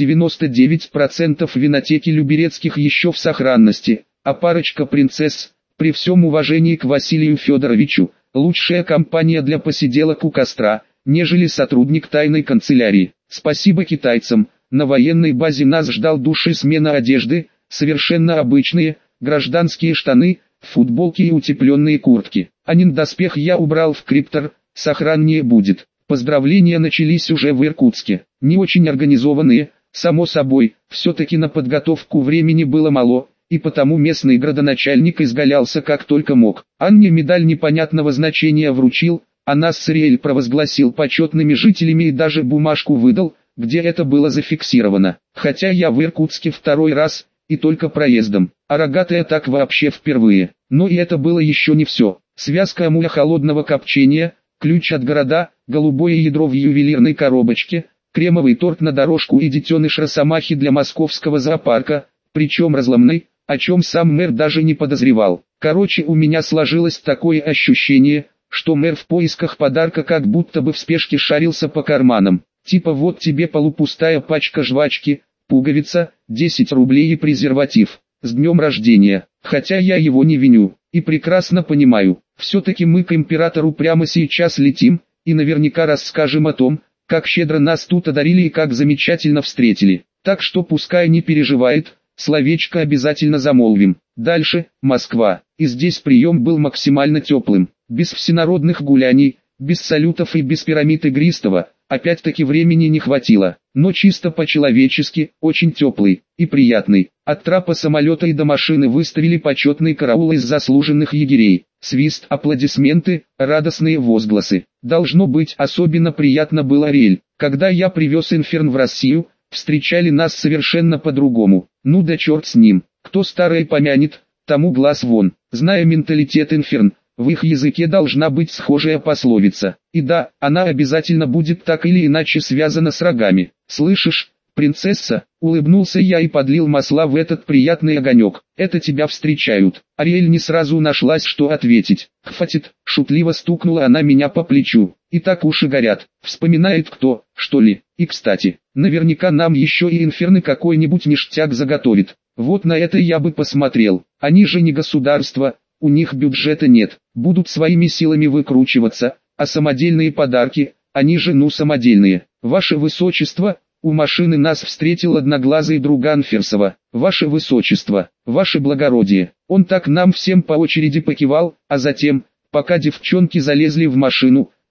99% винотеки Люберецких еще в сохранности, а парочка принцесс, при всем уважении к Василию Федоровичу, лучшая компания для посиделок у костра, нежели сотрудник тайной канцелярии. Спасибо китайцам, на военной базе нас ждал душ и смена одежды, совершенно обычные, гражданские штаны, футболки и утепленные куртки. Анин-доспех я убрал в криптор, сохраннее будет. Поздравления начались уже в Иркутске, не очень организованные, само собой, все-таки на подготовку времени было мало, и потому местный градоначальник изгалялся как только мог. Анне медаль непонятного значения вручил, а нас с Риэль провозгласил почетными жителями и даже бумажку выдал, где это было зафиксировано. Хотя я в Иркутске второй раз, и только проездом, а рогатая так вообще впервые. Но и это было еще не все. Связка амуля холодного копчения, ключ от города, голубое ядро в ювелирной коробочке, кремовый торт на дорожку и детеныш росомахи для московского зоопарка, причем разломный, о чем сам мэр даже не подозревал. Короче, у меня сложилось такое ощущение, что мэр в поисках подарка как будто бы в спешке шарился по карманам. Типа вот тебе полупустая пачка жвачки, пуговица, 10 рублей и презерватив. С днем рождения. Хотя я его не виню, и прекрасно понимаю. Все-таки мы к императору прямо сейчас летим, и наверняка расскажем о том, как щедро нас тут одарили и как замечательно встретили. Так что пускай не переживает, словечко обязательно замолвим. Дальше, Москва. И здесь прием был максимально теплым, без всенародных гуляний, без салютов и без пирамид игристого. Опять-таки времени не хватило, но чисто по-человечески, очень теплый и приятный. От трапа самолета и до машины выставили почетный караул из заслуженных егерей. Свист, аплодисменты, радостные возгласы. Должно быть, особенно приятно было Риэль. Когда я привез Инферн в Россию, встречали нас совершенно по-другому. Ну да черт с ним, кто старое помянет, тому глаз вон. Зная менталитет Инферн, в их языке должна быть схожая пословица. И да, она обязательно будет так или иначе связана с рогами. «Слышишь, принцесса?» — улыбнулся я и подлил масла в этот приятный огонек. «Это тебя встречают». Ариэль не сразу нашлась, что ответить. «Хватит», — шутливо стукнула она меня по плечу. «И так уши горят. Вспоминает кто, что ли? И кстати, наверняка нам еще и Инферны какой-нибудь ништяк заготовит. Вот на это я бы посмотрел. Они же не государство. У них бюджета нет, будут своими силами выкручиваться, а самодельные подарки, они же самодельные. Ваше Высочество, у машины нас встретил одноглазый друган Ферсова. Ваше Высочество, Ваше Благородие. Он так нам всем по очереди покивал, а затем, пока девчонки залезли в машину,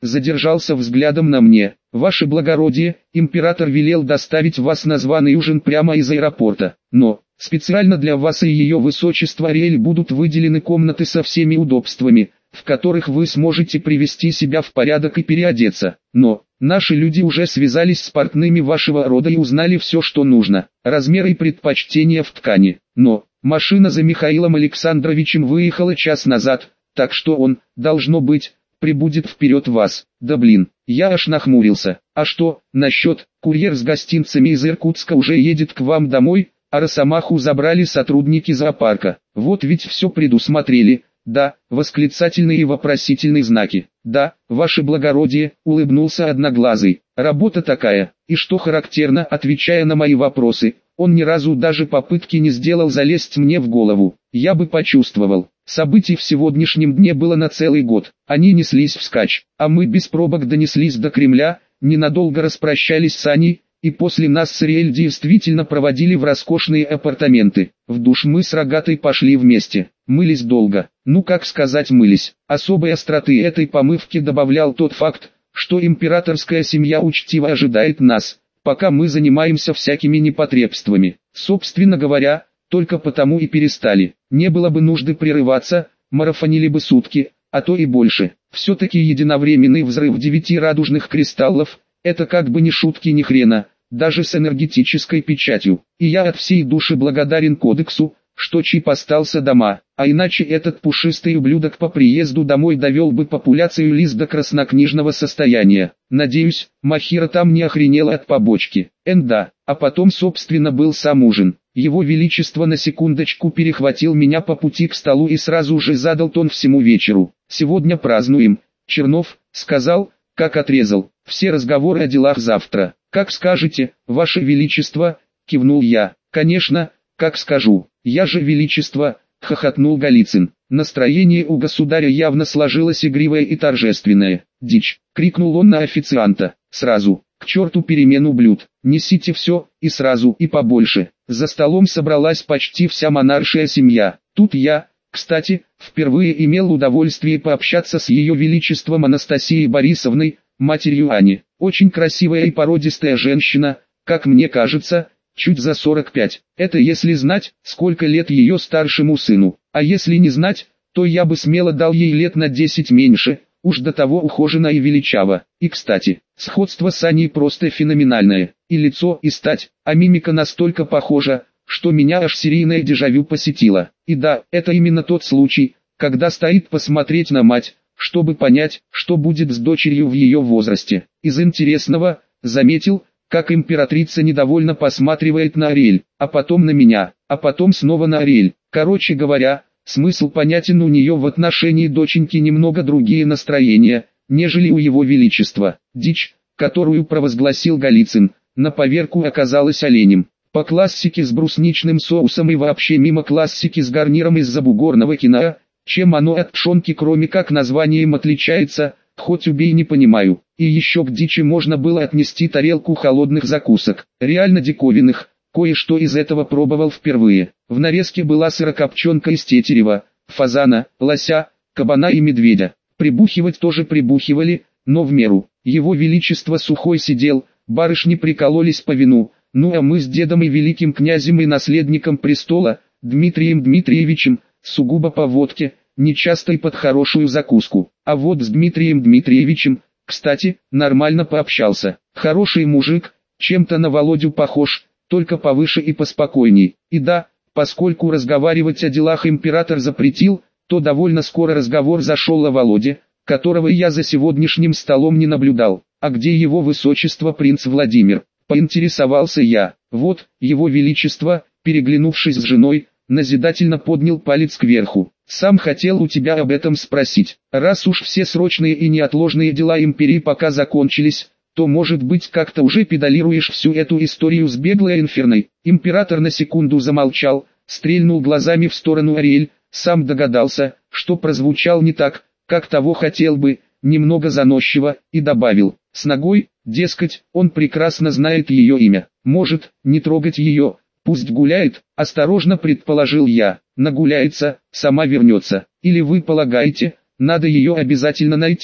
задержался взглядом на мне. «Ваше благородие, император велел доставить вас на званый ужин прямо из аэропорта, но специально для вас и ее высочества Ариэль будут выделены комнаты со всеми удобствами, в которых вы сможете привести себя в порядок и переодеться. Но наши люди уже связались с портными вашего рода и узнали все, что нужно, размеры и предпочтения в ткани. Но машина за Михаилом Александровичем выехала час назад, так что он, должно быть, прибудет вперед вас». Да блин, я аж нахмурился. «А что, насчет, курьер с гостинцами из Иркутска уже едет к вам домой, а Росомаху забрали сотрудники зоопарка. Вот ведь все предусмотрели». «Да», восклицательные и вопросительные знаки. «Да, ваше благородие», улыбнулся Одноглазый. «Работа такая». И что характерно, отвечая на мои вопросы, он ни разу даже попытки не сделал залезть мне в голову. Я бы почувствовал. Событий в сегодняшнем дне было на целый год. Они неслись вскачь, а мы без пробок донеслись до Кремля, ненадолго распрощались с Аней, и после нас с Ариэль действительно проводили в роскошные апартаменты. В душ мы с Рогатой пошли вместе. Мылись долго. Ну как сказать мылись. Особой остроты этой помывки добавлял тот факт, что императорская семья учтиво ожидает нас, пока мы занимаемся всякими непотребствами. Собственно говоря, только потому и перестали. Не было бы нужды прерываться, марафонили бы сутки, а то и больше. Все-таки единовременный взрыв 9 радужных кристаллов, это как бы ни шутки ни хрена, даже с энергетической печатью. И я от всей души благодарен кодексу, что чип остался дома, а иначе этот пушистый ублюдок по приезду домой довел бы популяцию лис до краснокнижного состояния. Надеюсь, Махира там не охренела от побочки. Да, а потом собственно был сам ужин. Его Величество на секундочку перехватил меня по пути к столу и сразу же задал тон всему вечеру. «Сегодня празднуем», Чернов сказал, как отрезал. «Все разговоры о делах завтра». «Как скажете, Ваше Величество», кивнул я. «Конечно, как скажу. Я же Величество», хохотнул Голицын. Настроение у государя явно сложилось игривое и торжественное. «Дичь!» — крикнул он на официанта. «Сразу, к черту перемену блюд, несите все, и сразу, и побольше». За столом собралась почти вся монаршая семья. Тут я, кстати, впервые имел удовольствие пообщаться с ее величеством Анастасией Борисовной, матерью Ани. Очень красивая и породистая женщина, как мне кажется, чуть за 45. Это если знать, сколько лет ее старшему сыну. А если не знать, то я бы смело дал ей лет на 10 меньше, уж до того ухожена и величава. И кстати, сходство с Аней просто феноменальное. И лицо, и стать, а мимика настолько похожа, что меня аж серийное дежавю посетило. И да, это именно тот случай, когда стоит посмотреть на мать, чтобы понять, что будет с дочерью в ее возрасте. Из интересного, заметил, как императрица недовольно посматривает на Ариэль, а потом на меня, а потом снова на Ариэль. Короче говоря, смысл понятен, у нее в отношении доченьки немного другие настроения, нежели у его величества. Дичь, которую провозгласил Голицын, на поверку оказалась оленем. По классике с брусничным соусом и вообще мимо классики с гарниром из забугорного кино. Чем оно от пшенки кроме как названием отличается, хоть убей не понимаю. И еще к дичи можно было отнести тарелку холодных закусок, реально диковинных, кое-что из этого пробовал впервые. В нарезке была сырокопченка из тетерева, фазана, лося, кабана и медведя. Прибухивать тоже прибухивали, но в меру. Его величество сухой сидел, барышни прикололись по вину, ну а мы с дедом и великим князем и наследником престола, Дмитрием Дмитриевичем, сугубо по водке, нечасто и под хорошую закуску. А вот с Дмитрием Дмитриевичем, кстати, нормально пообщался. Хороший мужик, чем-то на Володю похож, только повыше и поспокойней. И да, поскольку разговаривать о делах император запретил, то довольно скоро разговор зашел о Володе, которого я за сегодняшним столом не наблюдал. А где его высочество принц Владимир? Поинтересовался я. Вот, его величество, переглянувшись с женой, назидательно поднял палец кверху. Сам хотел у тебя об этом спросить. Раз уж все срочные и неотложные дела империи пока закончились, то может быть как-то уже педалируешь всю эту историю с беглой инферной. Император на секунду замолчал, стрельнул глазами в сторону Ариэль, сам догадался, что прозвучал не так, как того хотел бы, немного заносчиво, и добавил, с ногой, дескать, он прекрасно знает ее имя. Может, не трогать ее, пусть гуляет, осторожно предположил я. Нагуляется, сама вернется. Или вы полагаете, надо ее обязательно найти?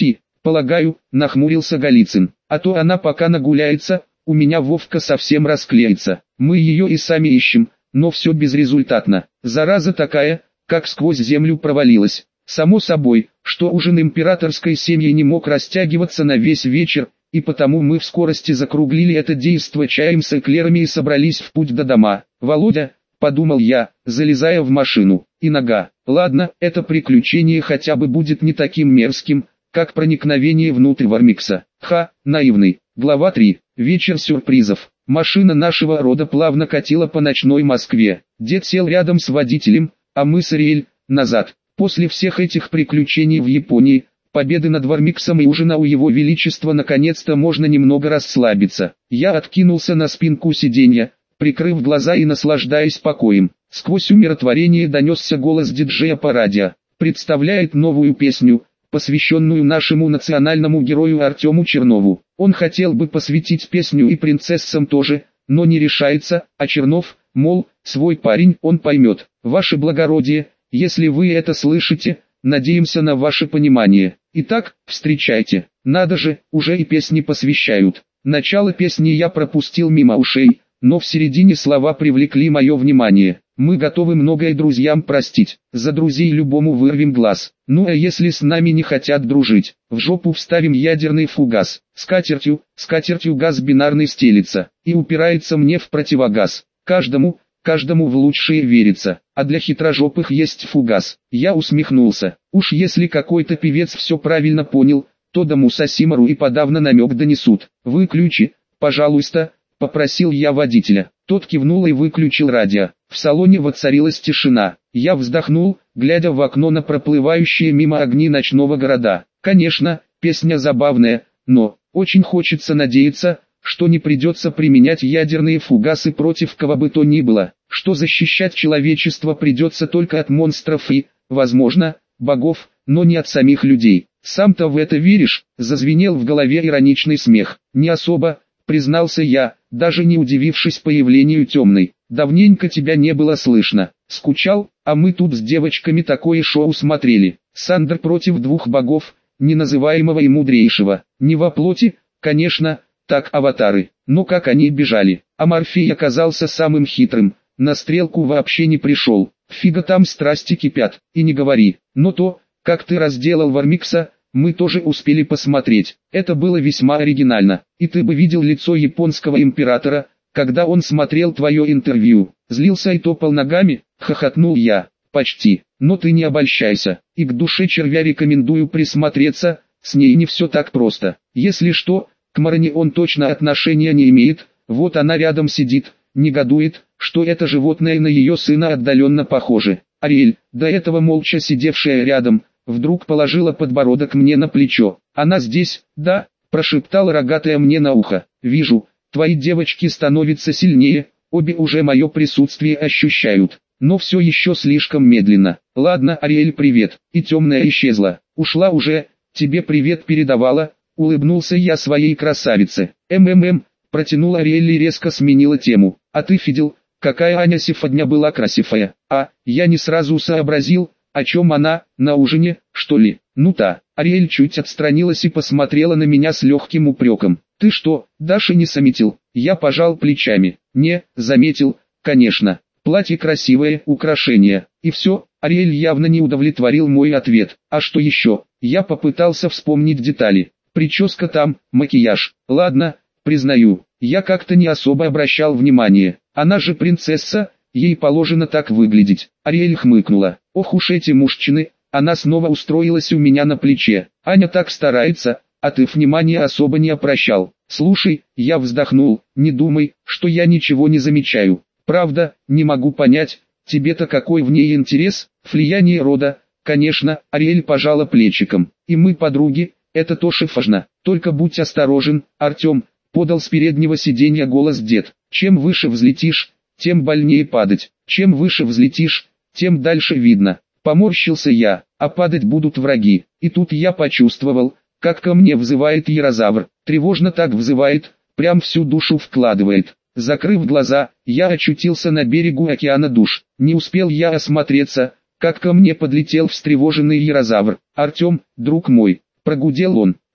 полагаю, нахмурился Голицын. А то она пока нагуляется, у меня Вовка совсем расклеится. Мы ее и сами ищем, но все безрезультатно. Зараза такая, как сквозь землю провалилась. Само собой, что ужин императорской семьи не мог растягиваться на весь вечер, и потому мы в скорости закруглили это действо чаем с эклерами и собрались в путь до дома. «Володя», — подумал я, залезая в машину, — и нога. Ладно, это приключение хотя бы будет не таким мерзким, как проникновение внутрь Вармикса. Наивный. Глава 3. Вечер сюрпризов. Машина нашего рода плавно катила по ночной Москве. Дед сел рядом с водителем, а мы с Ариэль назад. После всех этих приключений в Японии, победы над Вармиксом и ужина у его величества, наконец-то можно немного расслабиться. Я откинулся на спинку сиденья, прикрыв глаза и наслаждаясь покоем. Сквозь умиротворение донесся голос диджея по радио. Представляет новую песню, посвященную нашему национальному герою Артему Чернову. Он хотел бы посвятить песню и принцессам тоже, но не решается, а Чернов, мол, свой парень, он поймет. Ваше благородие, если вы это слышите, надеемся на ваше понимание. Итак, встречайте. Надо же, уже и песни посвящают. Начало песни я пропустил мимо ушей, но в середине слова привлекли мое внимание. Мы готовы многое друзьям простить, за друзей любому вырвем глаз. Ну а если с нами не хотят дружить, в жопу вставим ядерный фугас. Скатертью газ бинарный стелится, и упирается мне в противогаз. Каждому в лучшее верится, а для хитрожопых есть фугас. Я усмехнулся. Уж если какой-то певец все правильно понял, то до Мусасимару и подавно намек донесут. «Выключи, пожалуйста», — попросил я водителя. Тот кивнул и выключил радио. В салоне воцарилась тишина. Я вздохнул, глядя в окно на проплывающие мимо огни ночного города. Конечно, песня забавная, но очень хочется надеяться, что не придется применять ядерные фугасы против кого бы то ни было, что защищать человечество придется только от монстров и, возможно, богов, но не от самих людей. «Сам-то в это веришь?» — зазвенел в голове ироничный смех. «Не особо», — признался я, даже не удивившись появлению темной. «Давненько тебя не было слышно. Скучал, а мы тут с девочками такое шоу смотрели. Сандер против двух богов, неназываемого и мудрейшего. Не во плоти, конечно, так аватары, но как они бежали. А Морфей оказался самым хитрым, на стрелку вообще не пришел. Фига там страсти кипят, и не говори. Но то, как ты разделал Вармикса, мы тоже успели посмотреть. Это было весьма оригинально. И ты бы видел лицо японского императора, когда он смотрел твое интервью. Злился и топал ногами?» — хохотнул я. «Почти. Но ты не обольщайся. И к душе червя рекомендую присмотреться, с ней не все так просто. Если что, к Марине он точно отношения не имеет, вот она рядом сидит, негодует, что это животное на ее сына отдаленно похоже». Ариэль, до этого молча сидевшая рядом, вдруг положила подбородок мне на плечо. «Она здесь, да?» — прошептала рогатая мне на ухо. «Вижу, твои девочки становятся сильнее, обе уже мое присутствие ощущают, но все еще слишком медленно. Ладно, Ариэль, привет». И темная исчезла. «Ушла уже, тебе привет передавала», — улыбнулся я своей красавице. Протянула Ариэль и резко сменила тему. «А ты видел, какая Аня сегодня была красивая?» Я не сразу сообразил, о чем она, на ужине, что ли? «Ну-та». Ариэль чуть отстранилась и посмотрела на меня с легким упреком. «Ты что, Даша не заметил?» Я пожал плечами. «Не, заметил, конечно. Платье красивое, украшение. И все». Ариэль явно не удовлетворил мой ответ. «А что еще?» Я попытался вспомнить детали. «Прическа там, макияж. Ладно, признаю, я как-то не особо обращал внимание. Она же принцесса, ей положено так выглядеть». Ариэль хмыкнула. «Ох уж эти мужчины». Она снова устроилась у меня на плече. «Аня так старается, а ты внимания особо не обращал». «Слушай», я вздохнул, «не думай, что я ничего не замечаю. Правда, не могу понять, тебе-то какой в ней интерес?» «Влияние рода, конечно», Ариэль пожала плечиком. «И мы подруги, это тоже важно. Только будь осторожен, Артем», подал с переднего сиденья голос дед. «Чем выше взлетишь, тем больнее падать. Чем выше взлетишь, тем дальше видно». Поморщился я, «А падать будут враги». И тут я почувствовал, как ко мне взывает Ярозавр. Тревожно так взывает, прям всю душу вкладывает. Закрыв глаза, я очутился на берегу океана душ. Не успел я осмотреться, как ко мне подлетел встревоженный Ярозавр. «Артем, друг мой», прогудел он,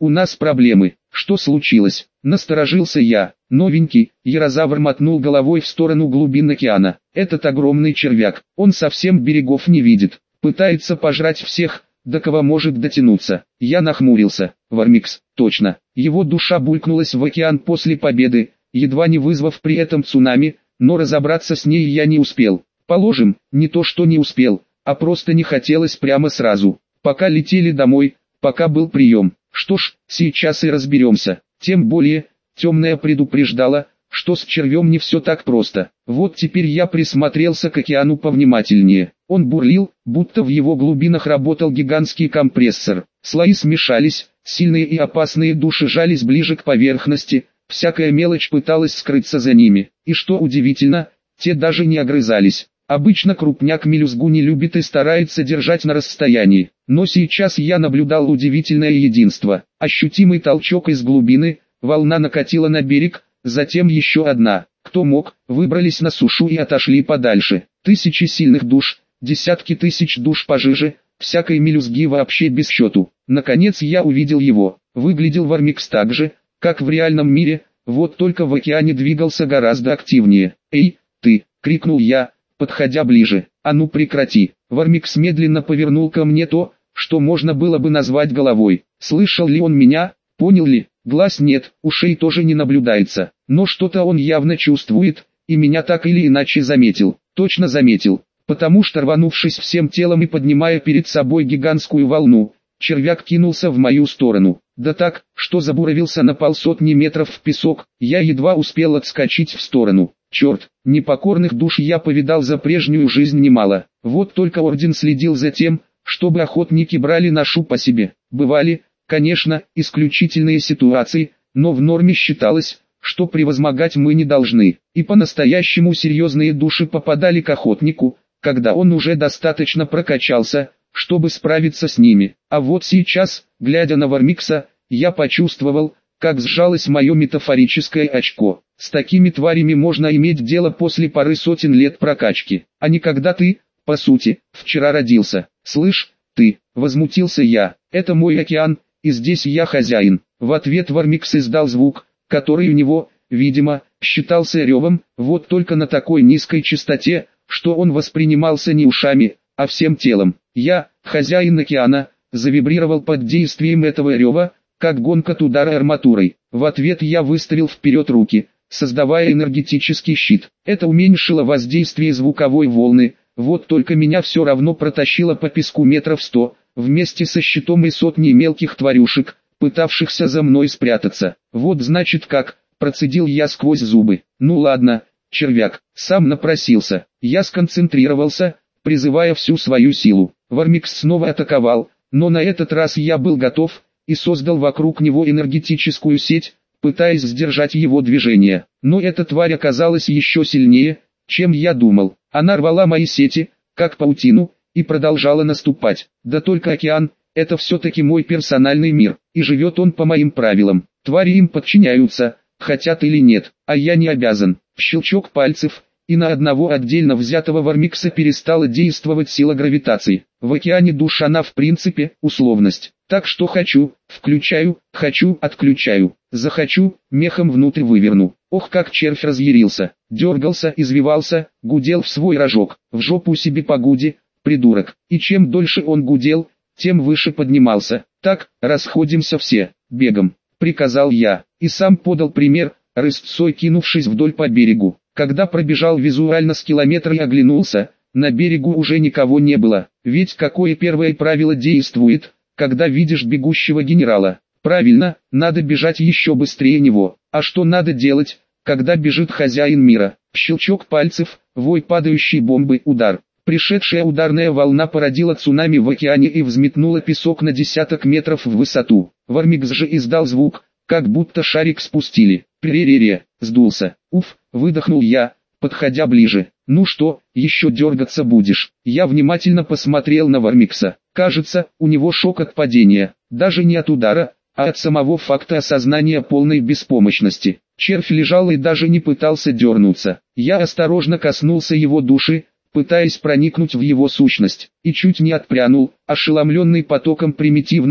у нас проблемы. Что случилось? Насторожился я. Новенький, Ярозавр мотнул головой в сторону глубин океана. Этот огромный червяк, он совсем берегов не видит. Пытается пожрать всех, до кого может дотянуться. Я нахмурился. Вармикс, точно. Его душа булькнулась в океан после победы, едва не вызвав при этом цунами, но разобраться с ней я не успел. Положим, не то что не успел, а просто не хотелось прямо сразу. Пока летели домой, пока был прием. Что ж, сейчас и разберемся. Тем более, темная предупреждала, что с червем не все так просто. Вот теперь я присмотрелся к океану повнимательнее. Он бурлил, будто в его глубинах работал гигантский компрессор. Слои смешались, сильные и опасные души жались ближе к поверхности, всякая мелочь пыталась скрыться за ними. И что удивительно, те даже не огрызались. Обычно крупняк мелюзгу не любит и старается держать на расстоянии. Но сейчас я наблюдал удивительное единство. Ощутимый толчок из глубины, волна накатила на берег, затем еще одна. Кто мог, выбрались на сушу и отошли подальше. Тысячи сильных душ, десятки тысяч душ пожиже, всякой мелюзги вообще без счету. Наконец я увидел его. Выглядел Вармикс так же, как в реальном мире, вот только в океане двигался гораздо активнее. «Эй, ты!» — крикнул я, подходя ближе. «А ну прекрати!» Вармикс медленно повернул ко мне то, что можно было бы назвать головой. Слышал ли он меня? Понял ли? Глаз нет, ушей тоже не наблюдается. Но что-то он явно чувствует, и меня так или иначе заметил. Точно заметил. Потому что, рванувшись всем телом и поднимая перед собой гигантскую волну, червяк кинулся в мою сторону. Да так, что забуровился на 150 метров в песок, я едва успел отскочить в сторону. Черт, непокорных душ я повидал за прежнюю жизнь немало. Вот только орден следил за тем, чтобы охотники брали ношу по себе. Бывали, конечно, исключительные ситуации, но в норме считалось, что превозмогать мы не должны. И по-настоящему серьезные души попадали к охотнику, когда он уже достаточно прокачался, чтобы справиться с ними. А вот сейчас, глядя на Вармикса, я почувствовал, как сжалось мое метафорическое очко. С такими тварями можно иметь дело после пары сотен лет прокачки, а не когда ты, по сути, вчера родился. «Слышь, ты!» — возмутился я. «Это мой океан, и здесь я хозяин». В ответ Вармикс издал звук, который у него, видимо, считался ревом, вот только на такой низкой частоте, что он воспринимался не ушами, а всем телом. Я, хозяин океана, завибрировал под действием этого рева, как гонка от удара арматурой. В ответ я выставил вперед руки, создавая энергетический щит. Это уменьшило воздействие звуковой волны, вот только меня все равно протащило по песку метров 100, вместе со щитом и сотней мелких тварюшек, пытавшихся за мной спрятаться. Вот значит как, процедил я сквозь зубы. Ну ладно, червяк, сам напросился. Я сконцентрировался, призывая всю свою силу. Вармикс снова атаковал, но на этот раз я был готов, и создал вокруг него энергетическую сеть, пытаясь сдержать его движение. Но эта тварь оказалась еще сильнее, чем я думал. Она рвала мои сети, как паутину, и продолжала наступать. Да только океан — это все-таки мой персональный мир, и живет он по моим правилам. Твари им подчиняются, хотят или нет, а я не обязан. Щелчок пальцев, и на одного отдельно взятого Вармикса перестала действовать сила гравитации. В океане душ она в принципе условность. Так что хочу, включаю, хочу, отключаю. Захочу, мехом внутрь выверну. Ох, как червь разъярился, дергался, извивался, гудел в свой рожок. В жопу себе погуди, придурок. И чем дольше он гудел, тем выше поднимался. Так, расходимся все, бегом, приказал я. И сам подал пример, рысцой кинувшись вдоль по берегу. Когда пробежал визуально с километра и оглянулся, на берегу уже никого не было. Ведь какое первое правило действует, когда видишь бегущего генерала? Правильно, надо бежать еще быстрее него. А что надо делать, когда бежит хозяин мира? Щелчок пальцев, вой падающей бомбы, удар. Пришедшая ударная волна породила цунами в океане и взметнула песок на десяток метров в высоту. Вармикс же издал звук, как будто шарик спустили. Перерере, сдулся. Уф, выдохнул я, подходя ближе. Ну что, еще дергаться будешь? Я внимательно посмотрел на Вармикса. Кажется, у него шок от падения. Даже не от удара, а от самого факта осознания полной беспомощности. Червь лежал и даже не пытался дернуться. Я осторожно коснулся его души, пытаясь проникнуть в его сущность, и чуть не отпрянул, ошеломленный потоком примитивных,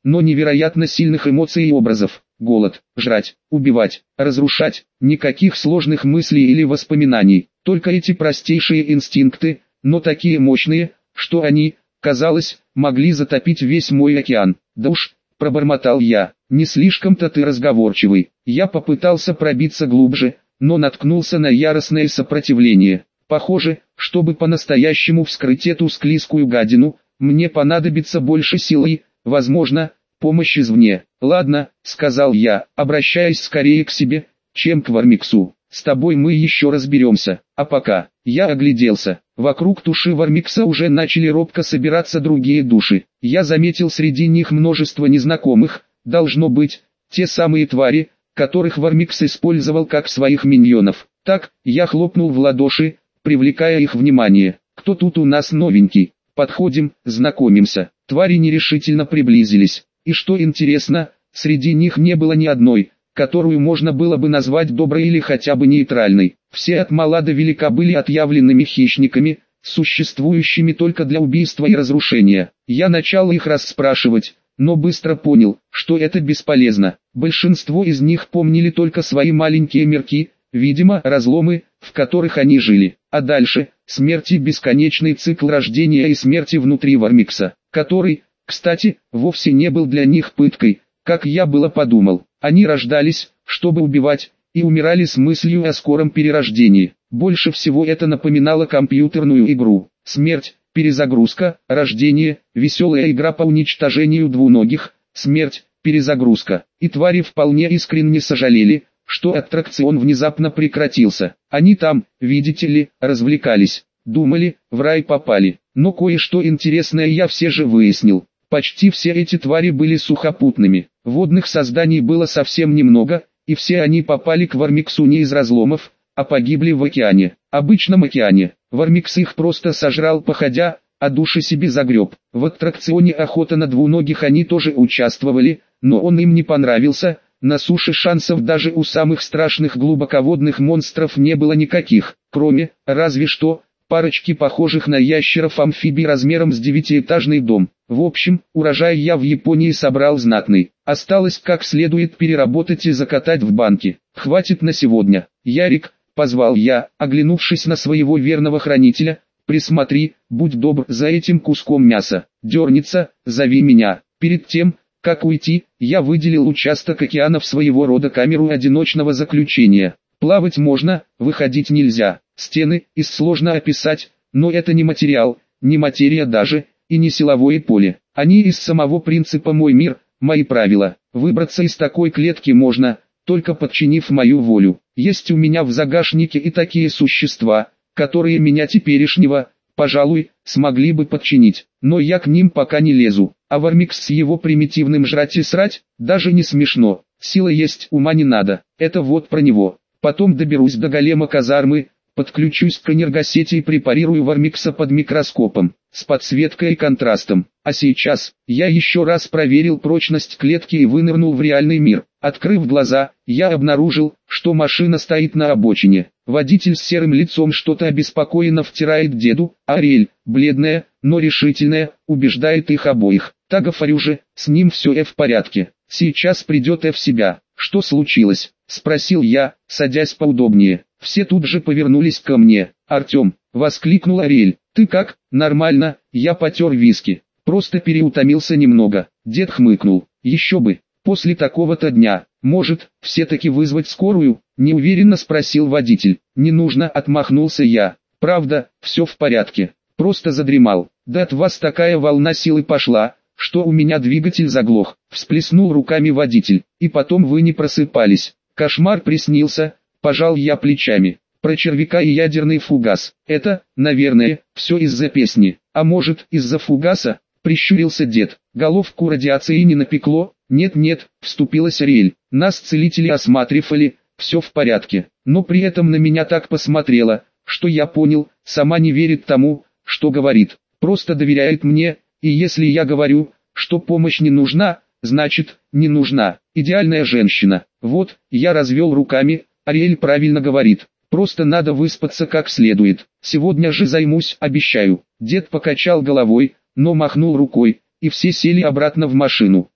но невероятно сильных эмоций и образов. Голод, жрать, убивать, разрушать, никаких сложных мыслей или воспоминаний, только эти простейшие инстинкты, но такие мощные, что они, казалось, могли затопить весь мой океан. Да уж, пробормотал я, не слишком-то ты разговорчивый. Я попытался пробиться глубже, но наткнулся на яростное сопротивление. Похоже, чтобы по-настоящему вскрыть эту склизкую гадину, мне понадобится больше сил и, возможно, помощь извне. Ладно, сказал я, обращаясь скорее к себе, чем к Вармиксу. С тобой мы еще разберемся, а пока. Я огляделся. Вокруг туши Вармикса уже начали робко собираться другие души. Я заметил среди них множество незнакомых, должно быть, те самые твари, которых Вармикс использовал как своих миньонов. Так, я хлопнул в ладоши, привлекая их внимание. Кто тут у нас новенький? Подходим, знакомимся. Твари нерешительно приблизились. И что интересно, среди них не было ни одной, которую можно было бы назвать доброй или хотя бы нейтральной. Все от мала до велика были отъявленными хищниками, существующими только для убийства и разрушения. Я начал их расспрашивать, но быстро понял, что это бесполезно. Большинство из них помнили только свои маленькие мирки, видимо, разломы, в которых они жили. А дальше, смерть и бесконечный цикл рождения и смерти внутри Вармикса, который, кстати, вовсе не был для них пыткой, как я было подумал. Они рождались, чтобы убивать, и умирали с мыслью о скором перерождении. Больше всего это напоминало компьютерную игру. Смерть, перезагрузка, рождение, веселая игра по уничтожению двуногих, смерть, перезагрузка. И твари вполне искренне сожалели, что аттракцион внезапно прекратился. Они там, видите ли, развлекались. Думали, в рай попали. Но кое-что интересное я все же выяснил. Почти все эти твари были сухопутными. Водных созданий было совсем немного, и все они попали к Вармиксу не из разломов, а погибли в океане. Обычном океане. Вармикс их просто сожрал походя, а души себе загреб. В аттракционе охота на двуногих они тоже участвовали, но он им не понравился. На суше шансов даже у самых страшных глубоководных монстров не было никаких, кроме, разве что, парочки похожих на ящеров-амфибий размером с 9-этажный дом. В общем, урожай я в Японии собрал знатный. Осталось как следует переработать и закатать в банки. Хватит на сегодня. Ярик, позвал я, оглянувшись на своего верного хранителя, присмотри, будь добр за этим куском мяса. Дернется, зови меня. Перед тем, как уйти, я выделил участок океана в своего рода камеру одиночного заключения. Плавать можно, выходить нельзя. Стены, из сложно описать, но это не материал, не материя даже, и не силовое поле. Они из самого принципа «мой мир», мои правила. Выбраться из такой клетки можно, только подчинив мою волю. Есть у меня в загашнике и такие существа, которые меня теперешнего, пожалуй, смогли бы подчинить. Но я к ним пока не лезу. А Вармикс с его примитивным жрать и срать, даже не смешно. Сила есть, ума не надо. Это вот про него. Потом доберусь до голема казармы, подключусь к энергосети и препарирую Вармикса под микроскопом, с подсветкой и контрастом. А сейчас, я еще раз проверил прочность клетки и вынырнул в реальный мир. Открыв глаза, я обнаружил, что машина стоит на обочине. Водитель с серым лицом что-то обеспокоенно втирает деду, а Ариэль, бледная, но решительная, убеждает их обоих. Так говорю же, с ним все в порядке. Сейчас придет в себя. Что случилось? Спросил я, садясь поудобнее. Все тут же повернулись ко мне. Артем, воскликнул Ариэль. Ты как? Нормально, я потер виски. Просто переутомился немного. Дед хмыкнул. Еще бы. После такого-то дня, может, все-таки вызвать скорую? Неуверенно спросил водитель. Не нужно, отмахнулся я. Правда, все в порядке. Просто задремал. Да от вас такая волна силы пошла, что у меня двигатель заглох. Всплеснул руками водитель. И потом вы не просыпались. Кошмар приснился, пожал я плечами. Про червяка и ядерный фугас. Это, наверное, все из-за песни. А может, из-за фугаса? Прищурился дед. Головку радиации не напекло? Нет-нет, вступилась Ариэль. Нас целители осматривали, все в порядке. Но при этом на меня так посмотрела, что я понял, сама не верит тому, что говорит. Просто доверяет мне, и если я говорю, что помощь не нужна, значит, не нужна. Идеальная женщина. Вот, я развел руками, Ариэль правильно говорит. Просто надо выспаться как следует. Сегодня же займусь, обещаю. Дед покачал головой, но махнул рукой, и все сели обратно в машину.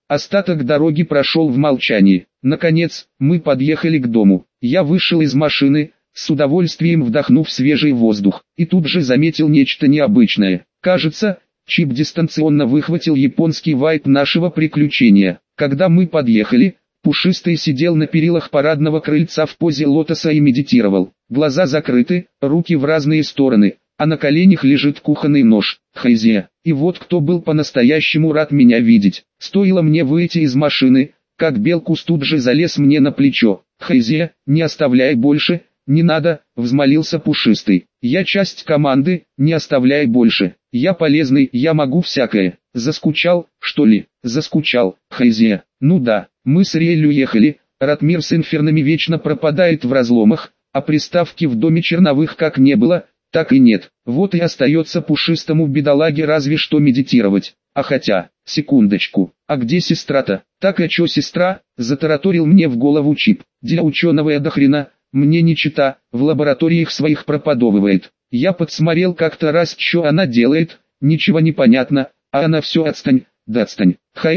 Остаток дороги прошел в молчании. Наконец, мы подъехали к дому. Я вышел из машины, с удовольствием вдохнув свежий воздух, и тут же заметил нечто необычное. Кажется, чип дистанционно выхватил японский вайб нашего приключения. Когда мы подъехали, Пушистый сидел на перилах парадного крыльца в позе лотоса и медитировал. Глаза закрыты, руки в разные стороны, а на коленях лежит кухонный нож. Хайзе. И вот кто был по-настоящему рад меня видеть. Стоило мне выйти из машины, как Белкус тут же залез мне на плечо. «Хайзе, не оставляй больше, не надо», — взмолился Пушистый. «Я часть команды, не оставляй больше. Я полезный, я могу всякое». «Заскучал, что ли?» «Заскучал, Хайзе». «Ну да, мы с Риэль ехали, Ратмир с инфернами вечно пропадает в разломах, а приставки в доме Черновых как не было, так и нет. Вот и остается Пушистому бедолаге разве что медитировать. А хотя, секундочку, а где сестра-то?» «Так и чё сестра?» — затараторил мне в голову чип. «Для ученого я до хрена, мне не чита, в лабораториях своих пропадовывает. Я подсмотрел как-то раз, что она делает, ничего не понятно, а она все отстань, да отстань.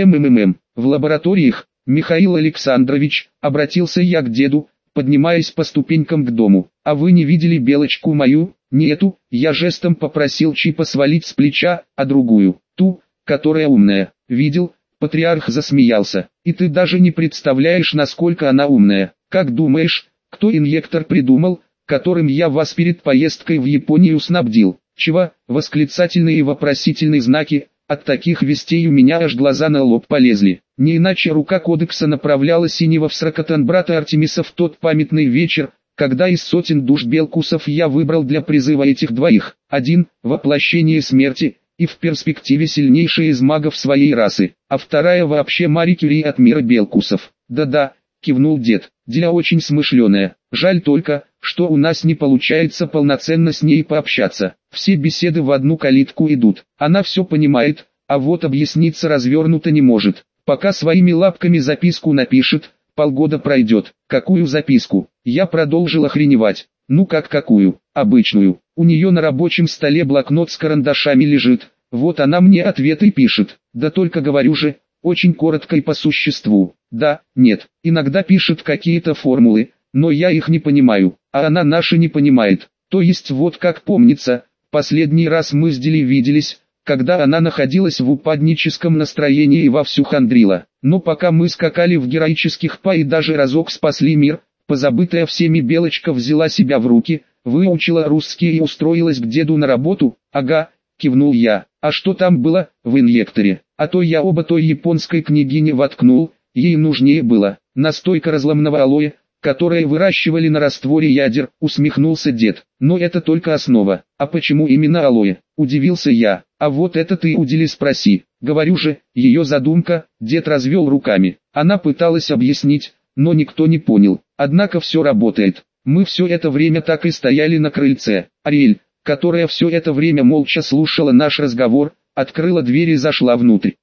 В лабораториях, Михаил Александрович, обратился я к деду, поднимаясь по ступенькам к дому. А вы не видели белочку мою? Не эту, я жестом попросил чипа свалить с плеча, а другую, ту, которая умная. Видел? Патриарх засмеялся. И ты даже не представляешь, насколько она умная. Как думаешь, кто инъектор придумал, которым я вас перед поездкой в Японию снабдил? Чего? Восклицательные и вопросительные знаки. От таких вестей у меня аж глаза на лоб полезли. Не иначе рука кодекса направляла Синего в Сракотан брата Артемиса в тот памятный вечер, когда из сотен душ Белкусов я выбрал для призыва этих двоих. Один – воплощение смерти, и в перспективе сильнейший из магов своей расы, а вторая вообще Мари Кюри от мира Белкусов. «Да-да», – кивнул дед, – «Диля очень смышленая. Жаль только, что у нас не получается полноценно с ней пообщаться. Все беседы в одну калитку идут. Она все понимает, а вот объясниться развернуто не может. Пока своими лапками записку напишет, полгода пройдет». «Какую записку?» Я продолжил охреневать. «Ну как какую? Обычную. У нее на рабочем столе блокнот с карандашами лежит. Вот она мне ответы пишет. Да только говорю же, очень коротко и по существу. Да, нет, иногда пишет какие-то формулы, но я их не понимаю, а она наши не понимает. То есть вот как помнится, последний раз мы с Дили виделись, когда она находилась в упадническом настроении и вовсю хандрила. Но пока мы скакали в героических па и даже разок спасли мир, позабытая всеми Белочка взяла себя в руки, выучила русский и устроилась к деду на работу. «Ага», кивнул я. «А что там было, в инъекторе?» «А то я оба той японской княгине воткнул, ей нужнее было. Настойка разломного алоэ, которое выращивали на растворе ядер», усмехнулся дед. «Но это только основа». «А почему именно алоэ?» Удивился я. «А вот это ты у Дили спроси. Говорю же, ее задумка», дед развел руками. Она пыталась объяснить, но никто не понял. Однако все работает. Мы все это время так и стояли на крыльце. Ариэль, которая все это время молча слушала наш разговор, открыла дверь и зашла внутрь.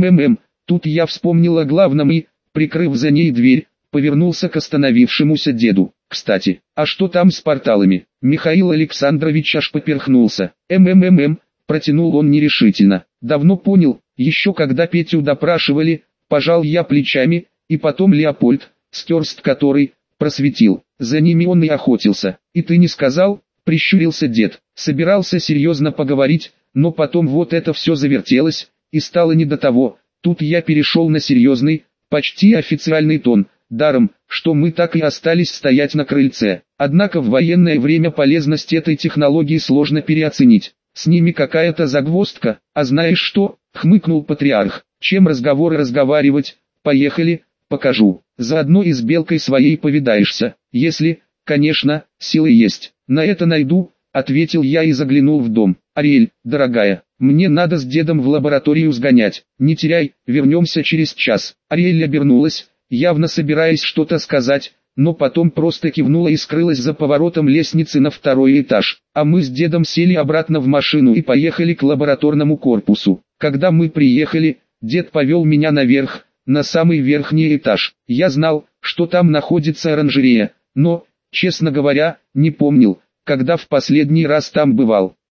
Тут я вспомнил о главном и, прикрыв за ней дверь, повернулся к остановившемуся деду. «Кстати, а что там с порталами?» Михаил Александрович аж поперхнулся. Протянул он нерешительно. «Давно понял, еще когда Петю допрашивали», пожал я плечами, и потом Леопольд, Стерст который, просветил. За ними он и охотился. «И ты не сказал?» Прищурился дед. Собирался серьезно поговорить, но потом вот это все завертелось, и стало не до того. Тут я перешел на серьезный, почти официальный тон, даром, что мы так и остались стоять на крыльце. Однако в военное время полезность этой технологии сложно переоценить. С ними какая-то загвоздка. «А знаешь что?» — хмыкнул патриарх. «Чем разговоры разговаривать? Поехали, покажу. Заодно и с Белкой своей повидаешься, если, конечно, силы есть». «На это найду», — ответил я и заглянул в дом. «Ариэль, дорогая, мне надо с дедом в лабораторию сгонять. Не теряй, вернемся через час». Ариэль обернулась, явно собираясь что-то сказать, но потом просто кивнула и скрылась за поворотом лестницы на второй этаж. А мы с дедом сели обратно в машину и поехали к лабораторному корпусу. Когда мы приехали, дед повел меня наверх, на самый верхний этаж. Я знал, что там находится оранжерея, но, честно говоря, не помнил, когда в последний раз там бывал.